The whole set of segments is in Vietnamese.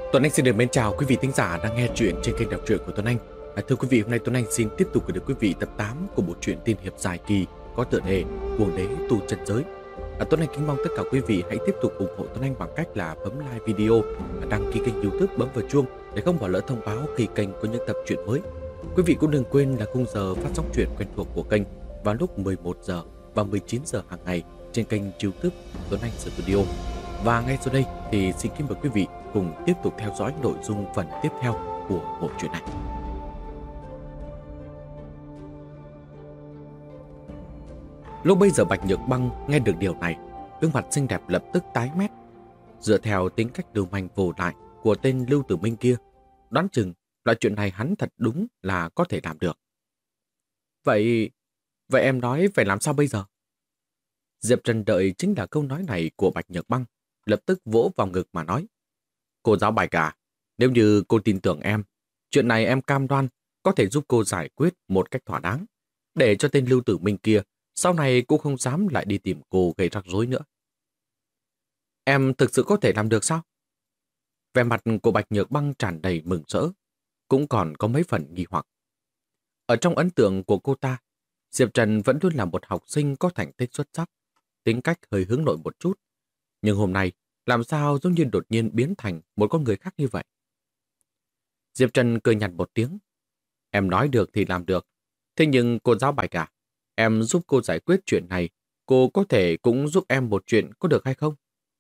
Tuấn Anh xin được mến chào quý vị thính giả đang nghe chuyện trên kênh đọc truyện của Tuấn Anh. Thưa quý vị, hôm nay Tuấn Anh xin tiếp tục gửi đến quý vị tập 8 của bộ truyện tiên hiệp dài kỳ có tựa đề Cuồng đế tu chân giới. Tuấn Anh kính mong tất cả quý vị hãy tiếp tục ủng hộ Tuấn Anh bằng cách là bấm like video, đăng ký kênh YouTube, bấm vào chuông để không bỏ lỡ thông báo khi kênh có những tập truyện mới. Quý vị cũng đừng quên là khung giờ phát sóng truyện quen thuộc của kênh vào lúc 11 giờ và 19 giờ hàng ngày trên kênh YouTube Tuấn Anh Studio. Và ngay sau đây thì xin kính mời quý vị cùng tiếp tục theo dõi nội dung phần tiếp theo của bộ truyện này. Lúc bây giờ Bạch Nhược Băng nghe được điều này, gương mặt xinh đẹp lập tức tái mét. Dựa theo tính cách lưu manh vô lại của tên Lưu Tử Minh kia, đoán chừng loại chuyện này hắn thật đúng là có thể làm được. Vậy em nói phải làm sao bây giờ? Diệp Trần đợi chính là câu nói này của Bạch Nhược Băng, lập tức vỗ vào ngực mà nói. Cô giáo Bạch à, nếu như cô tin tưởng em, chuyện này em cam đoan có thể giúp cô giải quyết một cách thỏa đáng, để cho tên Lưu Tử Minh kia sau này cô không dám lại đi tìm cô gây rắc rối nữa. Em thực sự có thể làm được sao? Vẻ mặt của Bạch Nhược Băng tràn đầy mừng rỡ, cũng còn có mấy phần nghi hoặc. Ở trong ấn tượng của cô ta, Diệp Trần vẫn luôn là một học sinh có thành tích xuất sắc, tính cách hơi hướng nội một chút. Nhưng hôm nay, làm sao giống như đột nhiên biến thành một con người khác như vậy? Diệp Trần cười nhạt một tiếng. Em nói được thì làm được. Thế nhưng cô giáo Bạch à, em giúp cô giải quyết chuyện này, cô có thể cũng giúp em một chuyện có được hay không?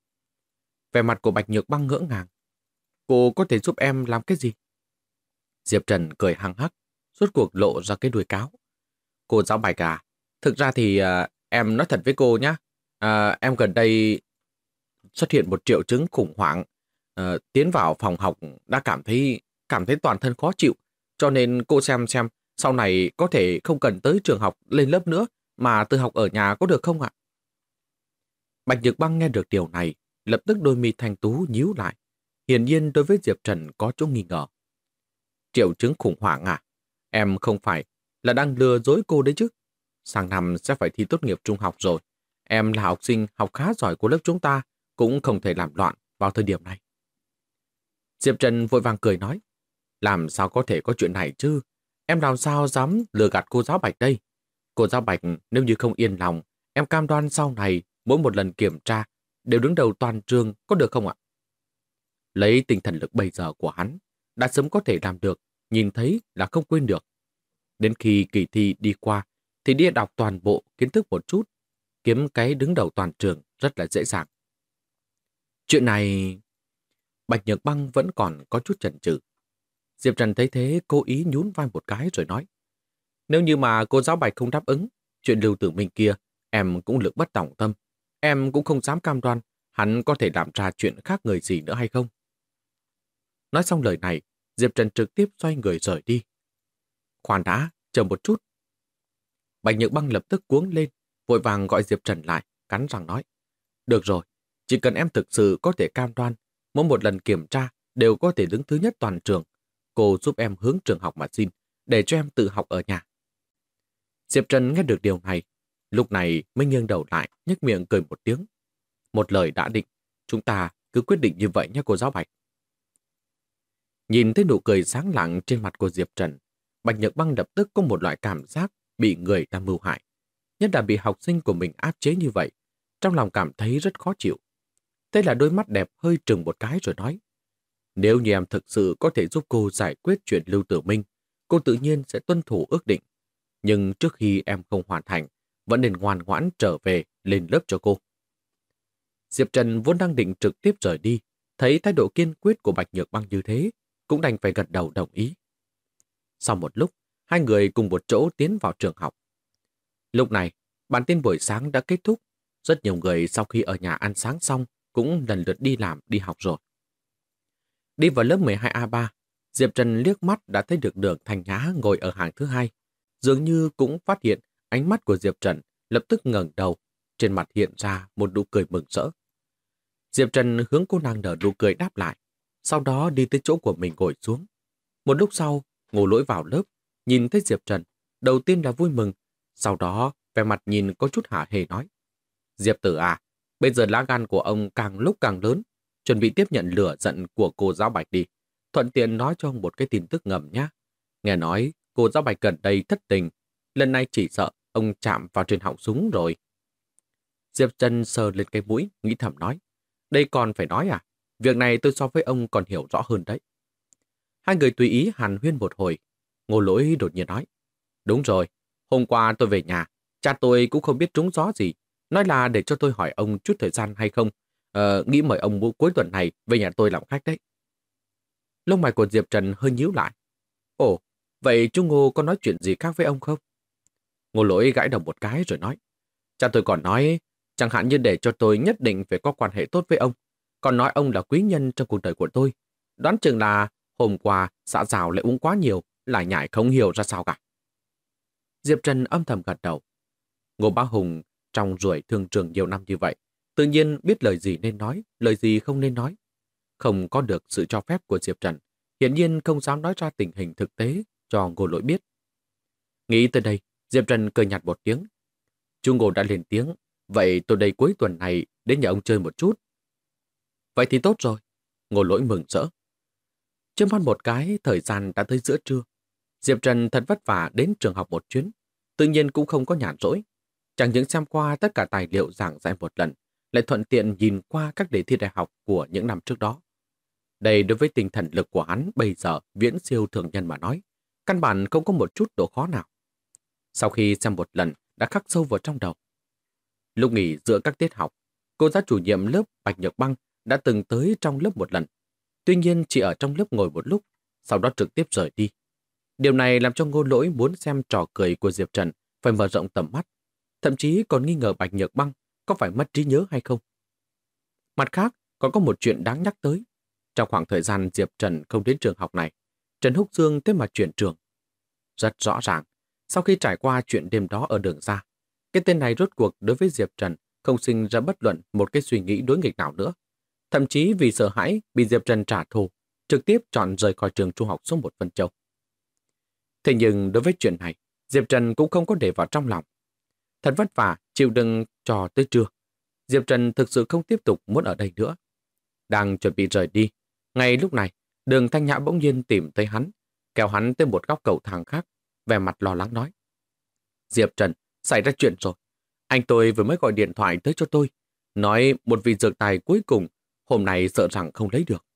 Vẻ mặt của Bạch Nhược Băng ngỡ ngàng. Cô có thể giúp em làm cái gì? Diệp Trần cười hăng hắc, rốt cuộc lộ ra cái đuôi cáo. Cô giáo Bạch à, thực ra thì em nói thật với cô nhé. Em gần đây xuất hiện một triệu chứng khủng hoảng. Tiến vào phòng học đã cảm thấy toàn thân khó chịu. Cho nên cô xem sau này có thể không cần tới trường học lên lớp nữa mà tự học ở nhà có được không ạ? Bạch Nhược Băng nghe được điều này, lập tức đôi mi thanh tú nhíu lại. Hiển nhiên đối với Diệp Trần có chỗ nghi ngờ. Triệu chứng khủng hoảng à? Em không phải là đang lừa dối cô đấy chứ? Sang năm sẽ phải thi tốt nghiệp trung học rồi. Em là học sinh học khá giỏi của lớp chúng ta, cũng không thể làm loạn vào thời điểm này. Diệp Trần vội vàng cười nói, làm sao có thể có chuyện này chứ? Em làm sao dám lừa gạt cô giáo Bạch đây? Cô giáo Bạch nếu như không yên lòng, em cam đoan sau này mỗi một lần kiểm tra đều đứng đầu toàn trường có được không ạ? Lấy tinh thần lực bây giờ của hắn, đã sớm có thể làm được, nhìn thấy là không quên được. Đến khi kỳ thi đi qua, thì đi đọc toàn bộ kiến thức một chút, kiếm cái đứng đầu toàn trường rất là dễ dàng. Chuyện này... Bạch Nhược Băng vẫn còn có chút chần chừ. Diệp Trần thấy thế cố ý nhún vai một cái rồi nói. Nếu như mà cô giáo Bạch không đáp ứng, chuyện Lưu Tử Minh kia, em cũng lực bất tòng tâm. Em cũng không dám cam đoan hắn có thể làm ra chuyện khác người gì nữa hay không. Nói xong lời này, Diệp Trần trực tiếp xoay người rời đi. Khoan đã, chờ một chút. Bạch Nhược Băng lập tức cuống lên, vội vàng gọi Diệp Trần lại, cắn răng nói. Được rồi, chỉ cần em thực sự có thể cam đoan, mỗi một lần kiểm tra đều có thể đứng thứ nhất toàn trường. Cô giúp em hướng trường học mà xin, để cho em tự học ở nhà. Diệp Trần nghe được điều này, lúc này mới nghiêng đầu lại, nhếch miệng cười một tiếng. Một lời đã định, chúng ta cứ quyết định như vậy nhé cô giáo Bạch. Nhìn thấy nụ cười sáng lạng trên mặt của Diệp Trần, Bạch Nhược Băng lập tức có một loại cảm giác bị người ta mưu hại. Nhất là bị học sinh của mình áp chế như vậy, trong lòng cảm thấy rất khó chịu. Thế là đôi mắt đẹp hơi trừng một cái rồi nói. Nếu như em thực sự có thể giúp cô giải quyết chuyện Lưu Tử Minh, cô tự nhiên sẽ tuân thủ ước định. Nhưng trước khi em không hoàn thành, vẫn nên ngoan ngoãn trở về lên lớp cho cô. Diệp Trần vốn đang định trực tiếp rời đi, thấy thái độ kiên quyết của Bạch Nhược Băng như thế, cũng đành phải gật đầu đồng ý. Sau một lúc, hai người cùng một chỗ tiến vào trường học. Lúc này, bản tin buổi sáng đã kết thúc. Rất nhiều người sau khi ở nhà ăn sáng xong cũng lần lượt đi làm, đi học rồi. Đi vào lớp 12A3, Diệp Trần liếc mắt đã thấy được Đường Thanh Nhã ngồi ở hàng thứ hai. Dường như cũng phát hiện ánh mắt của Diệp Trần, lập tức ngẩng đầu, trên mặt hiện ra một nụ cười mừng rỡ. Diệp Trần hướng cô nàng nở nụ cười đáp lại, sau đó đi tới chỗ của mình ngồi xuống. Một lúc sau, Ngô Lỗi vào lớp, nhìn thấy Diệp Trần, đầu tiên là vui mừng, sau đó vẻ mặt nhìn có chút hả hề nói. Diệp tử à, bây giờ lá gan của ông càng lúc càng lớn, chuẩn bị tiếp nhận lửa giận của cô giáo Bạch đi. Thuận tiện nói cho ông một cái tin tức ngầm nhé. Nghe nói cô giáo Bạch gần đây thất tình, lần này chỉ sợ ông chạm vào trên họng súng rồi. Diệp Trần sờ lên cái mũi, nghĩ thầm nói. Đây còn phải nói à? Việc này tôi so với ông còn hiểu rõ hơn đấy. Hai người tùy ý hàn huyên một hồi. Ngô Lỗi đột nhiên nói. Đúng rồi, hôm qua tôi về nhà, cha tôi cũng không biết trúng gió gì. Nói là để cho tôi hỏi ông chút thời gian hay không. Nghĩ mời ông cuối tuần này về nhà tôi làm khách đấy. Lông mày của Diệp Trần hơi nhíu lại. Ồ, vậy chú Ngô có nói chuyện gì khác với ông không? Ngô Lỗi gãi đầu một cái rồi nói. Cha tôi còn nói, chẳng hạn như để cho tôi nhất định phải có quan hệ tốt với ông. Còn nói ông là quý nhân trong cuộc đời của tôi. Đoán chừng là hôm qua xã rào lại uống quá nhiều, lại nhại không hiểu ra sao cả. Diệp Trần âm thầm gật đầu. Ngô Bá Hùng trong ruồi thương trường nhiều năm như vậy, tự nhiên biết lời gì nên nói, lời gì không nên nói. Không có được sự cho phép của Diệp Trần, hiển nhiên không dám nói ra tình hình thực tế cho Ngô Lỗi biết. Nghĩ tới đây, Diệp Trần cười nhạt một tiếng. Chú Ngô đã lên tiếng, vậy tôi đây cuối tuần này đến nhà ông chơi một chút. Vậy thì tốt rồi. Ngô Lỗi mừng rỡ. Chớp mắt một cái, thời gian đã tới giữa trưa. Diệp Trần thật vất vả đến trường học một chuyến, tự nhiên cũng không có nhàn rỗi. Chẳng những xem qua tất cả tài liệu giảng dạy một lần, lại thuận tiện nhìn qua các đề thi đại học của những năm trước đó. Đây đối với tinh thần lực của hắn bây giờ viễn siêu thường nhân mà nói, căn bản không có một chút độ khó nào. Sau khi xem một lần đã khắc sâu vào trong đầu. Lúc nghỉ giữa các tiết học, cô giáo chủ nhiệm lớp Bạch Nhược Băng đã từng tới trong lớp một lần. Tuy nhiên chỉ ở trong lớp ngồi một lúc, sau đó trực tiếp rời đi. Điều này làm cho Ngô Lỗi muốn xem trò cười của Diệp Trần phải mở rộng tầm mắt, thậm chí còn nghi ngờ Bạch Nhược Băng có phải mất trí nhớ hay không. Mặt khác, còn có một chuyện đáng nhắc tới. Trong khoảng thời gian Diệp Trần không đến trường học này, Trần Húc Dương thế mà chuyển trường. Rất rõ ràng, sau khi trải qua chuyện đêm đó ở đường ra, cái tên này rốt cuộc đối với Diệp Trần không sinh ra bất luận một cái suy nghĩ đối nghịch nào nữa. Thậm chí vì sợ hãi bị Diệp Trần trả thù, trực tiếp chọn rời khỏi trường trung học số 1 Vân Châu. Thế nhưng đối với chuyện này, Diệp Trần cũng không có để vào trong lòng. Thật vất vả, chịu đựng cho tới trưa. Diệp Trần thực sự không tiếp tục muốn ở đây nữa. Đang chuẩn bị rời đi, ngay lúc này, Đường Thanh Nhã bỗng nhiên tìm thấy hắn, kéo hắn tới một góc cầu thang khác, vẻ mặt lo lắng nói. Diệp Trần, xảy ra chuyện rồi. Anh tôi vừa mới gọi điện thoại tới cho tôi, nói một vị dược tài cuối cùng hôm nay sợ rằng không lấy được.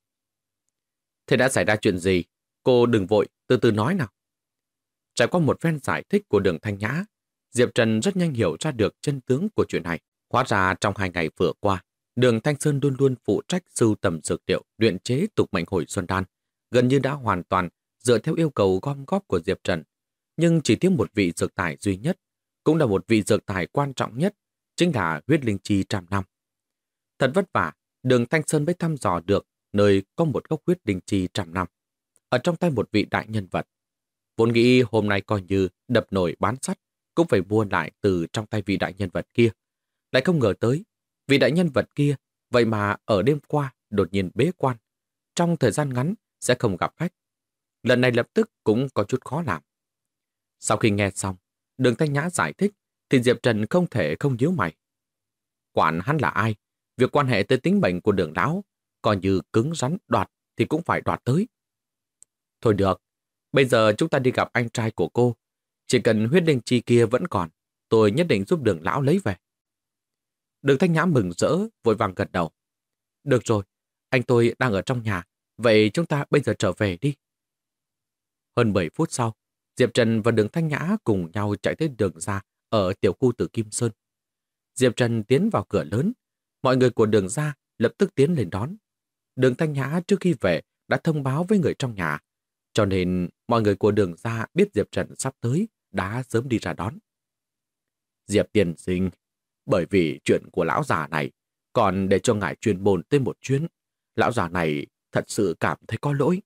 Thế đã xảy ra chuyện gì? Cô đừng vội, từ từ nói nào. Trải qua một phen giải thích của Đường Thanh Nhã, Diệp Trần rất nhanh hiểu ra được chân tướng của chuyện này. Hóa ra trong 2 ngày vừa qua, Đường Thanh Sơn luôn luôn phụ trách sưu tầm dược liệu, luyện chế tục mệnh hồi xuân đan, gần như đã hoàn toàn dựa theo yêu cầu gom góp của Diệp Trần. Nhưng chỉ thiếu một vị dược tài duy nhất, cũng là một vị dược tài quan trọng nhất, chính là huyết linh chi trăm năm. Thật vất vả, Đường Thanh Sơn mới thăm dò được nơi có một gốc huyết linh chi trăm năm, ở trong tay một vị đại nhân vật. Vốn nghĩ hôm nay coi như đập nồi bán sắt, cũng phải mua lại từ trong tay vị đại nhân vật kia. Lại không ngờ tới, vị đại nhân vật kia, vậy mà ở đêm qua đột nhiên bế quan. Trong thời gian ngắn sẽ không gặp khách. Lần này lập tức cũng có chút khó làm. Sau khi nghe xong, Đường Thanh Nhã giải thích, thì Diệp Trần không thể không nhíu mày. Quản hắn là ai? Việc quan hệ tới tính mệnh của Đường lão, coi như cứng rắn đoạt thì cũng phải đoạt tới. Thôi được, bây giờ chúng ta đi gặp anh trai của cô. Chỉ cần huyết linh chi kia vẫn còn, tôi nhất định giúp Đường lão lấy về. Đường Thanh Nhã mừng rỡ, vội vàng gật đầu. Được rồi, anh tôi đang ở trong nhà, vậy chúng ta bây giờ trở về đi. Hơn 10 phút sau, Diệp Trần và Đường Thanh Nhã cùng nhau chạy tới đường ra ở tiểu khu Tử Kim Sơn. Diệp Trần tiến vào cửa lớn, mọi người của đường ra lập tức tiến lên đón. Đường Thanh Nhã trước khi về đã thông báo với người trong nhà, cho nên mọi người của đường ra biết Diệp Trần sắp tới đã sớm đi ra đón. Diệp tiên sinh, bởi vì chuyện của lão già này, còn để cho ngài chuyên môn tới một chuyến, lão già này thật sự cảm thấy có lỗi.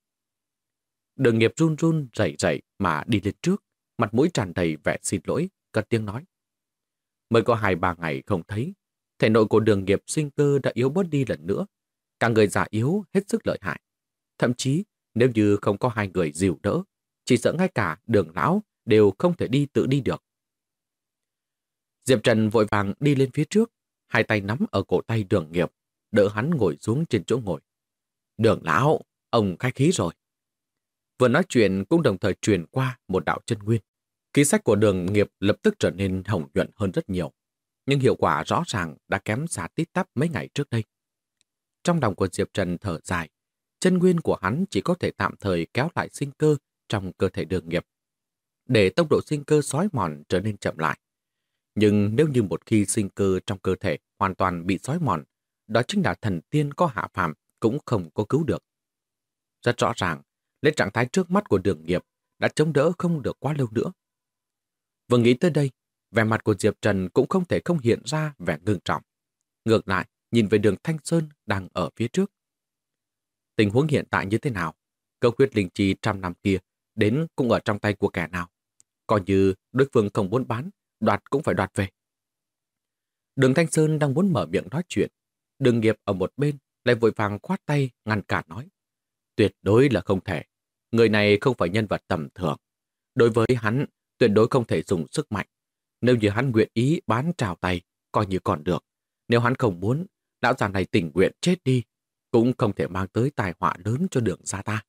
Đường Nghiệp run run rẩy rẩy mà đi lên trước, mặt mũi tràn đầy vẻ xin lỗi, cất tiếng nói. Mới có 2-3 ngày không thấy, thể nội của Đường Nghiệp sinh cơ đã yếu bớt đi lần nữa. Cả người già yếu hết sức lợi hại. Thậm chí nếu như không có 2 người dìu đỡ, chỉ sợ ngay cả Đường lão đều không thể tự đi được. Diệp Trần vội vàng đi lên phía trước, 2 tay nắm ở cổ tay Đường Nghiệp. đỡ hắn ngồi xuống trên chỗ ngồi. Đường lão, ông khách khí rồi. Vừa nói chuyện cũng đồng thời truyền qua một đạo chân nguyên. Khí sách của Đường Nghiệp lập tức trở nên hồng nhuận hơn rất nhiều. Nhưng hiệu quả rõ ràng đã kém xa tít tắp mấy ngày trước đây. Trong lòng của Diệp Trần thở dài, chân nguyên của hắn chỉ có thể tạm thời kéo lại sinh cơ trong cơ thể Đường Nghiệp, để tốc độ sinh cơ xói mòn trở nên chậm lại. Nhưng nếu như một khi sinh cơ trong cơ thể hoàn toàn bị xói mòn, đó chính là thần tiên có hạ phàm cũng không có cứu được. Rất rõ ràng, lấy trạng thái trước mắt của Đường Nghiệp đã chống đỡ không được quá lâu nữa. Vừa nghĩ tới đây, vẻ mặt của Diệp Trần cũng không thể không hiện ra vẻ ngưng trọng. Ngược lại, nhìn về Đường Thanh Sơn đang ở phía trước. Tình huống hiện tại như thế nào? Câu huyết linh chi trăm năm kia đến cũng ở trong tay của kẻ nào? Coi như đối phương không muốn bán, đoạt cũng phải đoạt về. Đường Thanh Sơn đang muốn mở miệng nói chuyện. Đường Nghiệp ở một bên lại vội vàng khoát tay ngăn cản nói. Tuyệt đối là không thể. Người này không phải nhân vật tầm thường. Đối với hắn, tuyệt đối không thể dùng sức mạnh. Nếu như hắn nguyện ý bán trào tay, coi như còn được. Nếu hắn không muốn, lão già này tình nguyện chết đi, cũng không thể mang tới tai họa lớn cho Đường gia ta.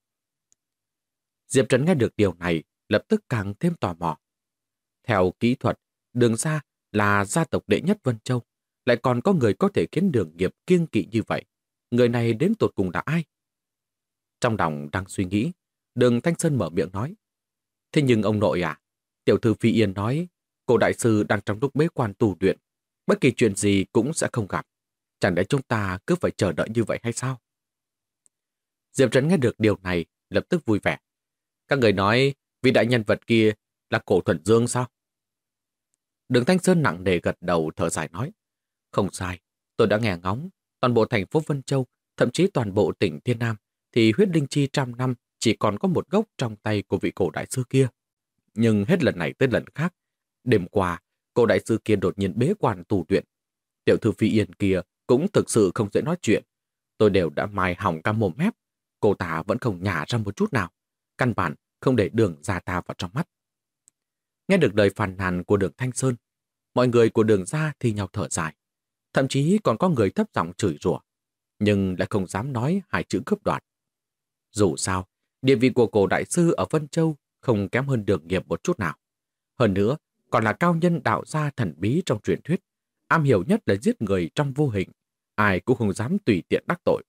Diệp Trần nghe được điều này, lập tức càng thêm tò mò. Theo kỹ thuật, Đường gia là gia tộc đệ nhất Vân Châu, lại còn có người có thể khiến Đường Nghiệp kiêng kỵ như vậy. Người này đến tột cùng là ai? Trong lòng đang suy nghĩ, Đường Thanh Sơn mở miệng nói. Thế nhưng ông nội à, tiểu thư Phi Yên nói, cô đại sư đang trong lúc bế quan tu luyện, bất kỳ chuyện gì cũng sẽ không gặp. Chẳng lẽ chúng ta cứ phải chờ đợi như vậy hay sao? Diệp Trần nghe được điều này, lập tức vui vẻ. Các người nói, vị đại nhân vật kia là Cổ Thuần Dương sao? Đường Thanh Sơn nặng nề gật đầu thở dài nói. Không sai, tôi đã nghe ngóng, toàn bộ thành phố Vân Châu, thậm chí toàn bộ tỉnh Thiên Nam, thì huyết linh chi trăm năm chỉ còn có một gốc trong tay của vị cổ đại sư kia. Nhưng hết lần này tới lần khác, đêm qua, cổ đại sư kia đột nhiên bế quan tu luyện. Tiểu thư Phi Yên kia cũng thực sự không dễ nói chuyện. Tôi đều đã mài hỏng cả mồm mép. Cô ta vẫn không nhả ra một chút nào. Căn bản không để Đường gia ta vào trong mắt. Nghe được lời phàn nàn của Đường Thanh Sơn, mọi người của Đường gia thì nhau thở dài. Thậm chí còn có người thấp giọng chửi rủa, nhưng lại không dám nói hai chữ cướp đoạt. Dù sao, địa vị của cổ đại sư ở Vân Châu không kém hơn Đường Nghiệp một chút nào. Hơn nữa, còn là cao nhân đạo gia thần bí trong truyền thuyết, am hiểu nhất là giết người trong vô hình, ai cũng không dám tùy tiện đắc tội.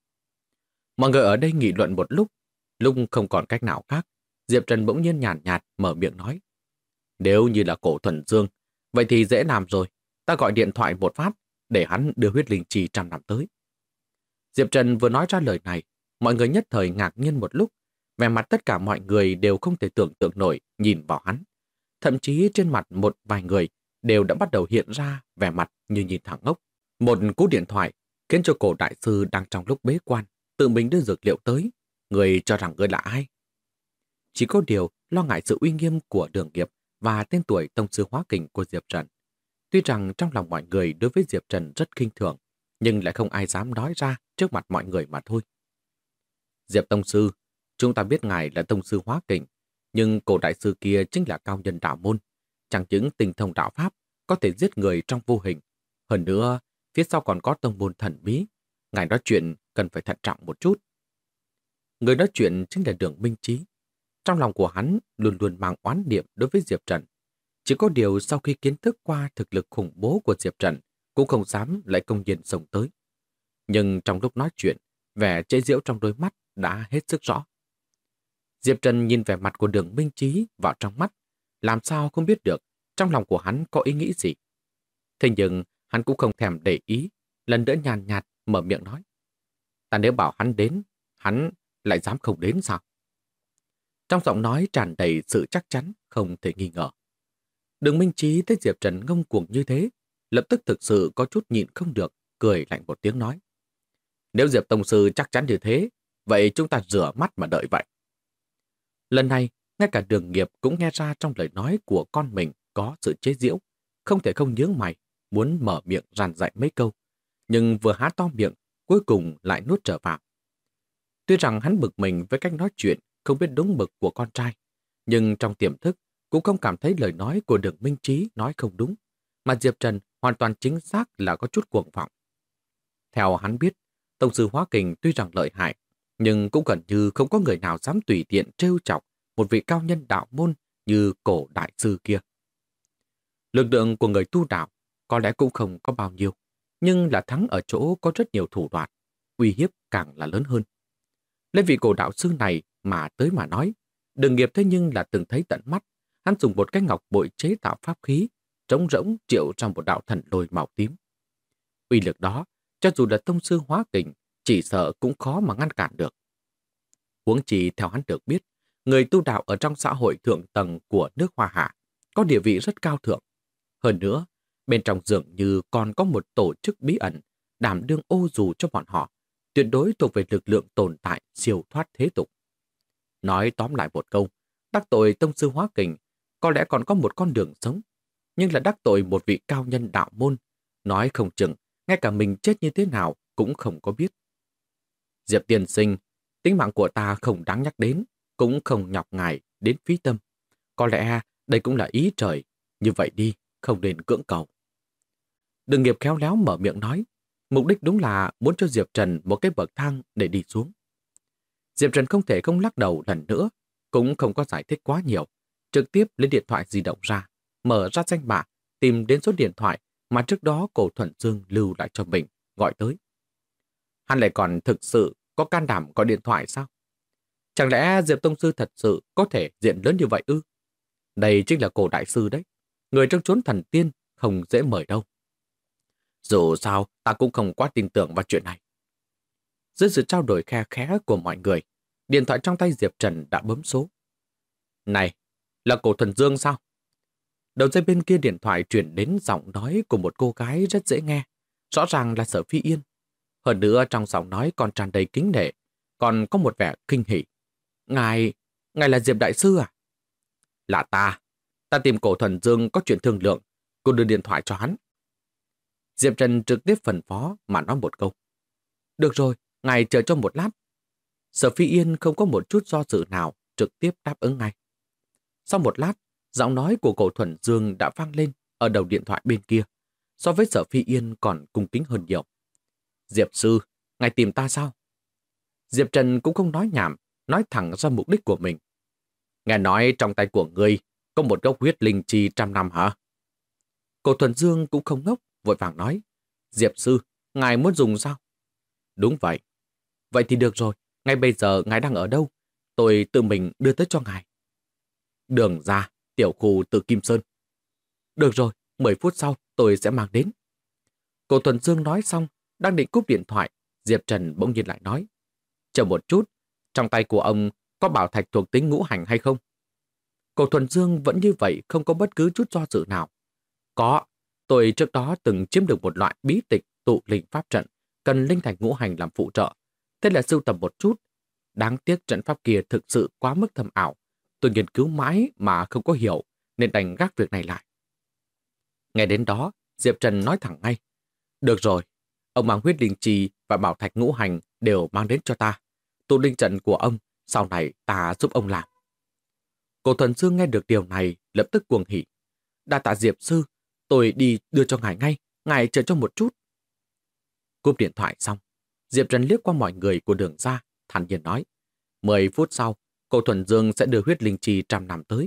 Mọi người ở đây nghị luận một lúc không còn cách nào khác, Diệp Trần bỗng nhiên nhàn nhạt mở miệng nói. Nếu như là Cổ Thuần Dương, vậy thì dễ làm rồi, ta gọi điện thoại một phát, để hắn đưa huyết linh chi trăm năm tới. Diệp Trần vừa nói ra lời này, mọi người nhất thời ngạc nhiên một lúc, vẻ mặt tất cả mọi người đều không thể tưởng tượng nổi nhìn vào hắn. Thậm chí trên mặt một vài người đều đã bắt đầu hiện ra vẻ mặt như nhìn thẳng ngốc. Một cú điện thoại khiến cho cổ đại sư đang trong lúc bế quan, tự mình đưa dược liệu tới. Người cho rằng người là ai? Chỉ có điều lo ngại sự uy nghiêm của Đường Nghiệp và tên tuổi tông sư hóa kình của Diệp Trần. Tuy rằng trong lòng mọi người đối với Diệp Trần rất khinh thường, nhưng lại không ai dám nói ra trước mặt mọi người mà thôi. Diệp tông sư, chúng ta biết ngài là tông sư hóa kình, nhưng cổ đại sư kia chính là cao nhân đạo môn, chẳng những tinh thông đạo pháp, có thể giết người trong vô hình. Hơn nữa, phía sau còn có tông môn thần bí, ngài nói chuyện cần phải thận trọng một chút. Người nói chuyện chính là Đường Minh Chí. Trong lòng của hắn luôn luôn mang oán niệm đối với Diệp Trần. Chỉ có điều sau khi kiến thức qua thực lực khủng bố của Diệp Trần, cũng không dám lại công nhiên xông tới. Nhưng trong lúc nói chuyện, vẻ chế giễu trong đôi mắt đã hết sức rõ. Diệp Trần nhìn vẻ mặt của Đường Minh Chí vào trong mắt, làm sao không biết được trong lòng của hắn có ý nghĩ gì. Thế nhưng hắn cũng không thèm để ý, lần nữa nhàn nhạt mở miệng nói. Ta nếu bảo hắn đến, hắn lại dám không đến sao? Trong giọng nói tràn đầy sự chắc chắn, không thể nghi ngờ. Đường Minh Chí thấy Diệp Trần ngông cuồng như thế, lập tức thực sự có chút nhịn không được, cười lạnh một tiếng nói. Nếu Diệp Tông Sư chắc chắn như thế, vậy chúng ta rửa mắt mà đợi vậy. Lần này, ngay cả Đường Nghiệp cũng nghe ra trong lời nói của con mình có sự chế giễu, không thể không nhướng mày, muốn mở miệng răn dạy mấy câu, nhưng vừa há to miệng, cuối cùng lại nuốt trở vào. Tuy rằng hắn bực mình với cách nói chuyện, không biết đúng mực của con trai, nhưng trong tiềm thức cũng không cảm thấy lời nói của Đường Minh Chí nói không đúng, mà Diệp Trần hoàn toàn chính xác là có chút cuồng vọng. Theo hắn biết, Tông sư Hóa Kình tuy rằng lợi hại, nhưng cũng gần như không có người nào dám tùy tiện trêu chọc một vị cao nhân đạo môn như cổ đại sư kia. Lực lượng của người tu đạo có lẽ cũng không có bao nhiêu, nhưng là thắng ở chỗ có rất nhiều thủ đoạn, uy hiếp càng là lớn hơn. Lấy vị cổ đạo sư này mà tới mà nói, Đường Nghiệp thế nhưng là từng thấy tận mắt, hắn dùng một cái ngọc bội chế tạo pháp khí, trống rỗng triệu trong một đạo thần lôi màu tím. Uy lực đó, cho dù là tông sư Hóa Kình, chỉ sợ cũng khó mà ngăn cản được. Huống chi theo hắn được biết, người tu đạo ở trong xã hội thượng tầng của nước Hoa Hạ có địa vị rất cao thượng. Hơn nữa, bên trong dường như còn có một tổ chức bí ẩn đảm đương ô dù cho bọn họ, tuyệt đối thuộc về lực lượng tồn tại siêu thoát thế tục. Nói tóm lại một câu, đắc tội tông sư Hóa Kình có lẽ còn có một con đường sống, nhưng là đắc tội một vị cao nhân đạo môn, nói không chừng ngay cả mình chết như thế nào cũng không có biết. Diệp tiên sinh, tính mạng của ta không đáng nhắc đến, cũng không nhọc ngài đến phí tâm. Có lẽ đây cũng là ý trời, như vậy đi, không nên cưỡng cầu. Đường Nghiệp khéo léo mở miệng nói, mục đích đúng là muốn cho Diệp Trần một cái bậc thang để đi xuống. Diệp Trần không thể không lắc đầu lần nữa, cũng không có giải thích quá nhiều, trực tiếp lấy điện thoại di động ra, mở ra danh bạ, tìm đến số điện thoại mà trước đó Cổ Thuận Dương lưu lại cho mình, gọi tới. Hắn lại còn thực sự có can đảm gọi điện thoại sao? Chẳng lẽ Diệp Tông Sư thật sự có thể diện lớn như vậy ư? Đây chính là Cổ Đại Sư đấy, người trong chốn thần tiên không dễ mời đâu. Dù sao, ta cũng không quá tin tưởng vào chuyện này. Dưới sự trao đổi khe khẽ của mọi người, điện thoại trong tay Diệp Trần đã bấm số. Này, là Cổ Thuần Dương sao? Đầu dây bên kia điện thoại chuyển đến giọng nói của một cô gái rất dễ nghe, rõ ràng là Sở Phi Yên. Hơn nữa trong giọng nói còn tràn đầy kính nể, còn có một vẻ kinh hỉ. Ngài là Diệp Đại Sư à? Là ta tìm Cổ Thuần Dương có chuyện thương lượng, cô đưa điện thoại cho hắn. Diệp Trần trực tiếp phân phó mà nói một câu. Được rồi, ngài chờ cho một lát. Sở Phi Yên không có một chút do dự nào, trực tiếp đáp ứng ngay. Sau một lát, giọng nói của Cổ Thuần Dương đã vang lên ở đầu điện thoại bên kia, so với Sở Phi Yên còn cung kính hơn nhiều. Diệp Sư, ngài tìm ta sao? Diệp Trần cũng không nói nhảm, nói thẳng ra mục đích của mình. Nghe nói trong tay của ngươi có một gốc huyết linh chi 100 năm hả? Cổ Thuần Dương cũng không ngốc, vội vàng nói. Diệp Sư, ngài muốn dùng sao? Đúng vậy. Vậy thì được rồi, ngay bây giờ ngài đang ở đâu? Tôi tự mình đưa tới cho ngài. Đường ra, tiểu khu Tự Kim Sơn. Được rồi, 10 phút sau tôi sẽ mang đến. Cổ Thuần Dương nói xong, đang định cúp điện thoại, Diệp Trần bỗng nhiên lại nói. Chờ một chút, trong tay của ông có bảo thạch thuộc tính ngũ hành hay không? Cổ Thuần Dương vẫn như vậy, không có bất cứ chút do dự nào. Có, tôi trước đó từng chiếm được một loại bí tịch tụ linh pháp trận, cần linh thạch ngũ hành làm phụ trợ. Thế là sưu tầm một chút. Đáng tiếc trận pháp kia thực sự quá mức thâm ảo. Tôi nghiên cứu mãi mà không có hiểu, nên đành gác việc này lại. Nghe đến đó, Diệp Trần nói thẳng ngay. Được rồi, ông mang huyết linh chi và bảo thạch ngũ hành đều mang đến cho ta. Tụ linh trận của ông, sau này ta giúp ông làm. Cổ Thuần Dương nghe được điều này, lập tức cuồng hỉ. Đa tạ Diệp Sư, tôi đi đưa cho ngài ngay, ngài chờ cho một chút. Cúp điện thoại xong, Diệp Trần liếc qua mọi người của Đường ra, thản nhiên nói. 10 phút sau, Cổ Thuần Dương sẽ đưa huyết linh chi 100 năm tới.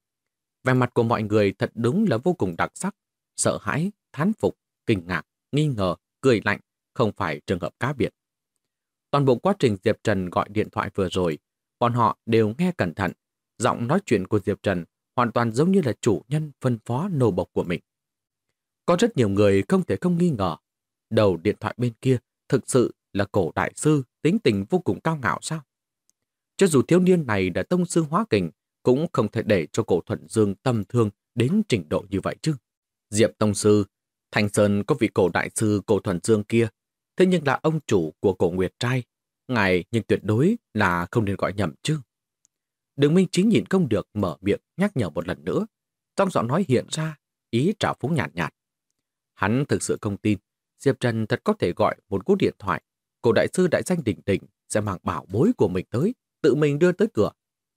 Vẻ mặt của mọi người thật đúng là vô cùng đặc sắc, sợ hãi, thán phục, kinh ngạc, nghi ngờ, cười lạnh, không phải trường hợp cá biệt. Toàn bộ quá trình Diệp Trần gọi điện thoại vừa rồi, bọn họ đều nghe cẩn thận. Giọng nói chuyện của Diệp Trần hoàn toàn giống như là chủ nhân phân phó nô bộc của mình. Có rất nhiều người không thể không nghi ngờ. Đầu điện thoại bên kia thực sự là Cổ Đại Sư tính tình vô cùng cao ngạo sao? Cho dù thiếu niên này đã tông sư hóa kình, cũng không thể để cho Cổ Thuần Dương tầm thương đến trình độ như vậy chứ. Diệp Tông Sư, Thanh Sơn có vị Cổ Đại Sư Cổ Thuần Dương kia, thế nhưng là ông chủ của Cổ Nguyệt Trai. Ngài nhưng tuyệt đối là không nên gọi nhầm chứ. Đường Minh Chính nhìn không được mở miệng nhắc nhở một lần nữa. Trong giọng nói hiện ra ý trào phúng nhạt nhạt. Hắn thực sự không tin Diệp Trần thật có thể gọi một cú điện thoại. Cổ Đại Sư đại danh đỉnh đỉnh sẽ mang bảo bối của mình tới, tự mình đưa tới cửa.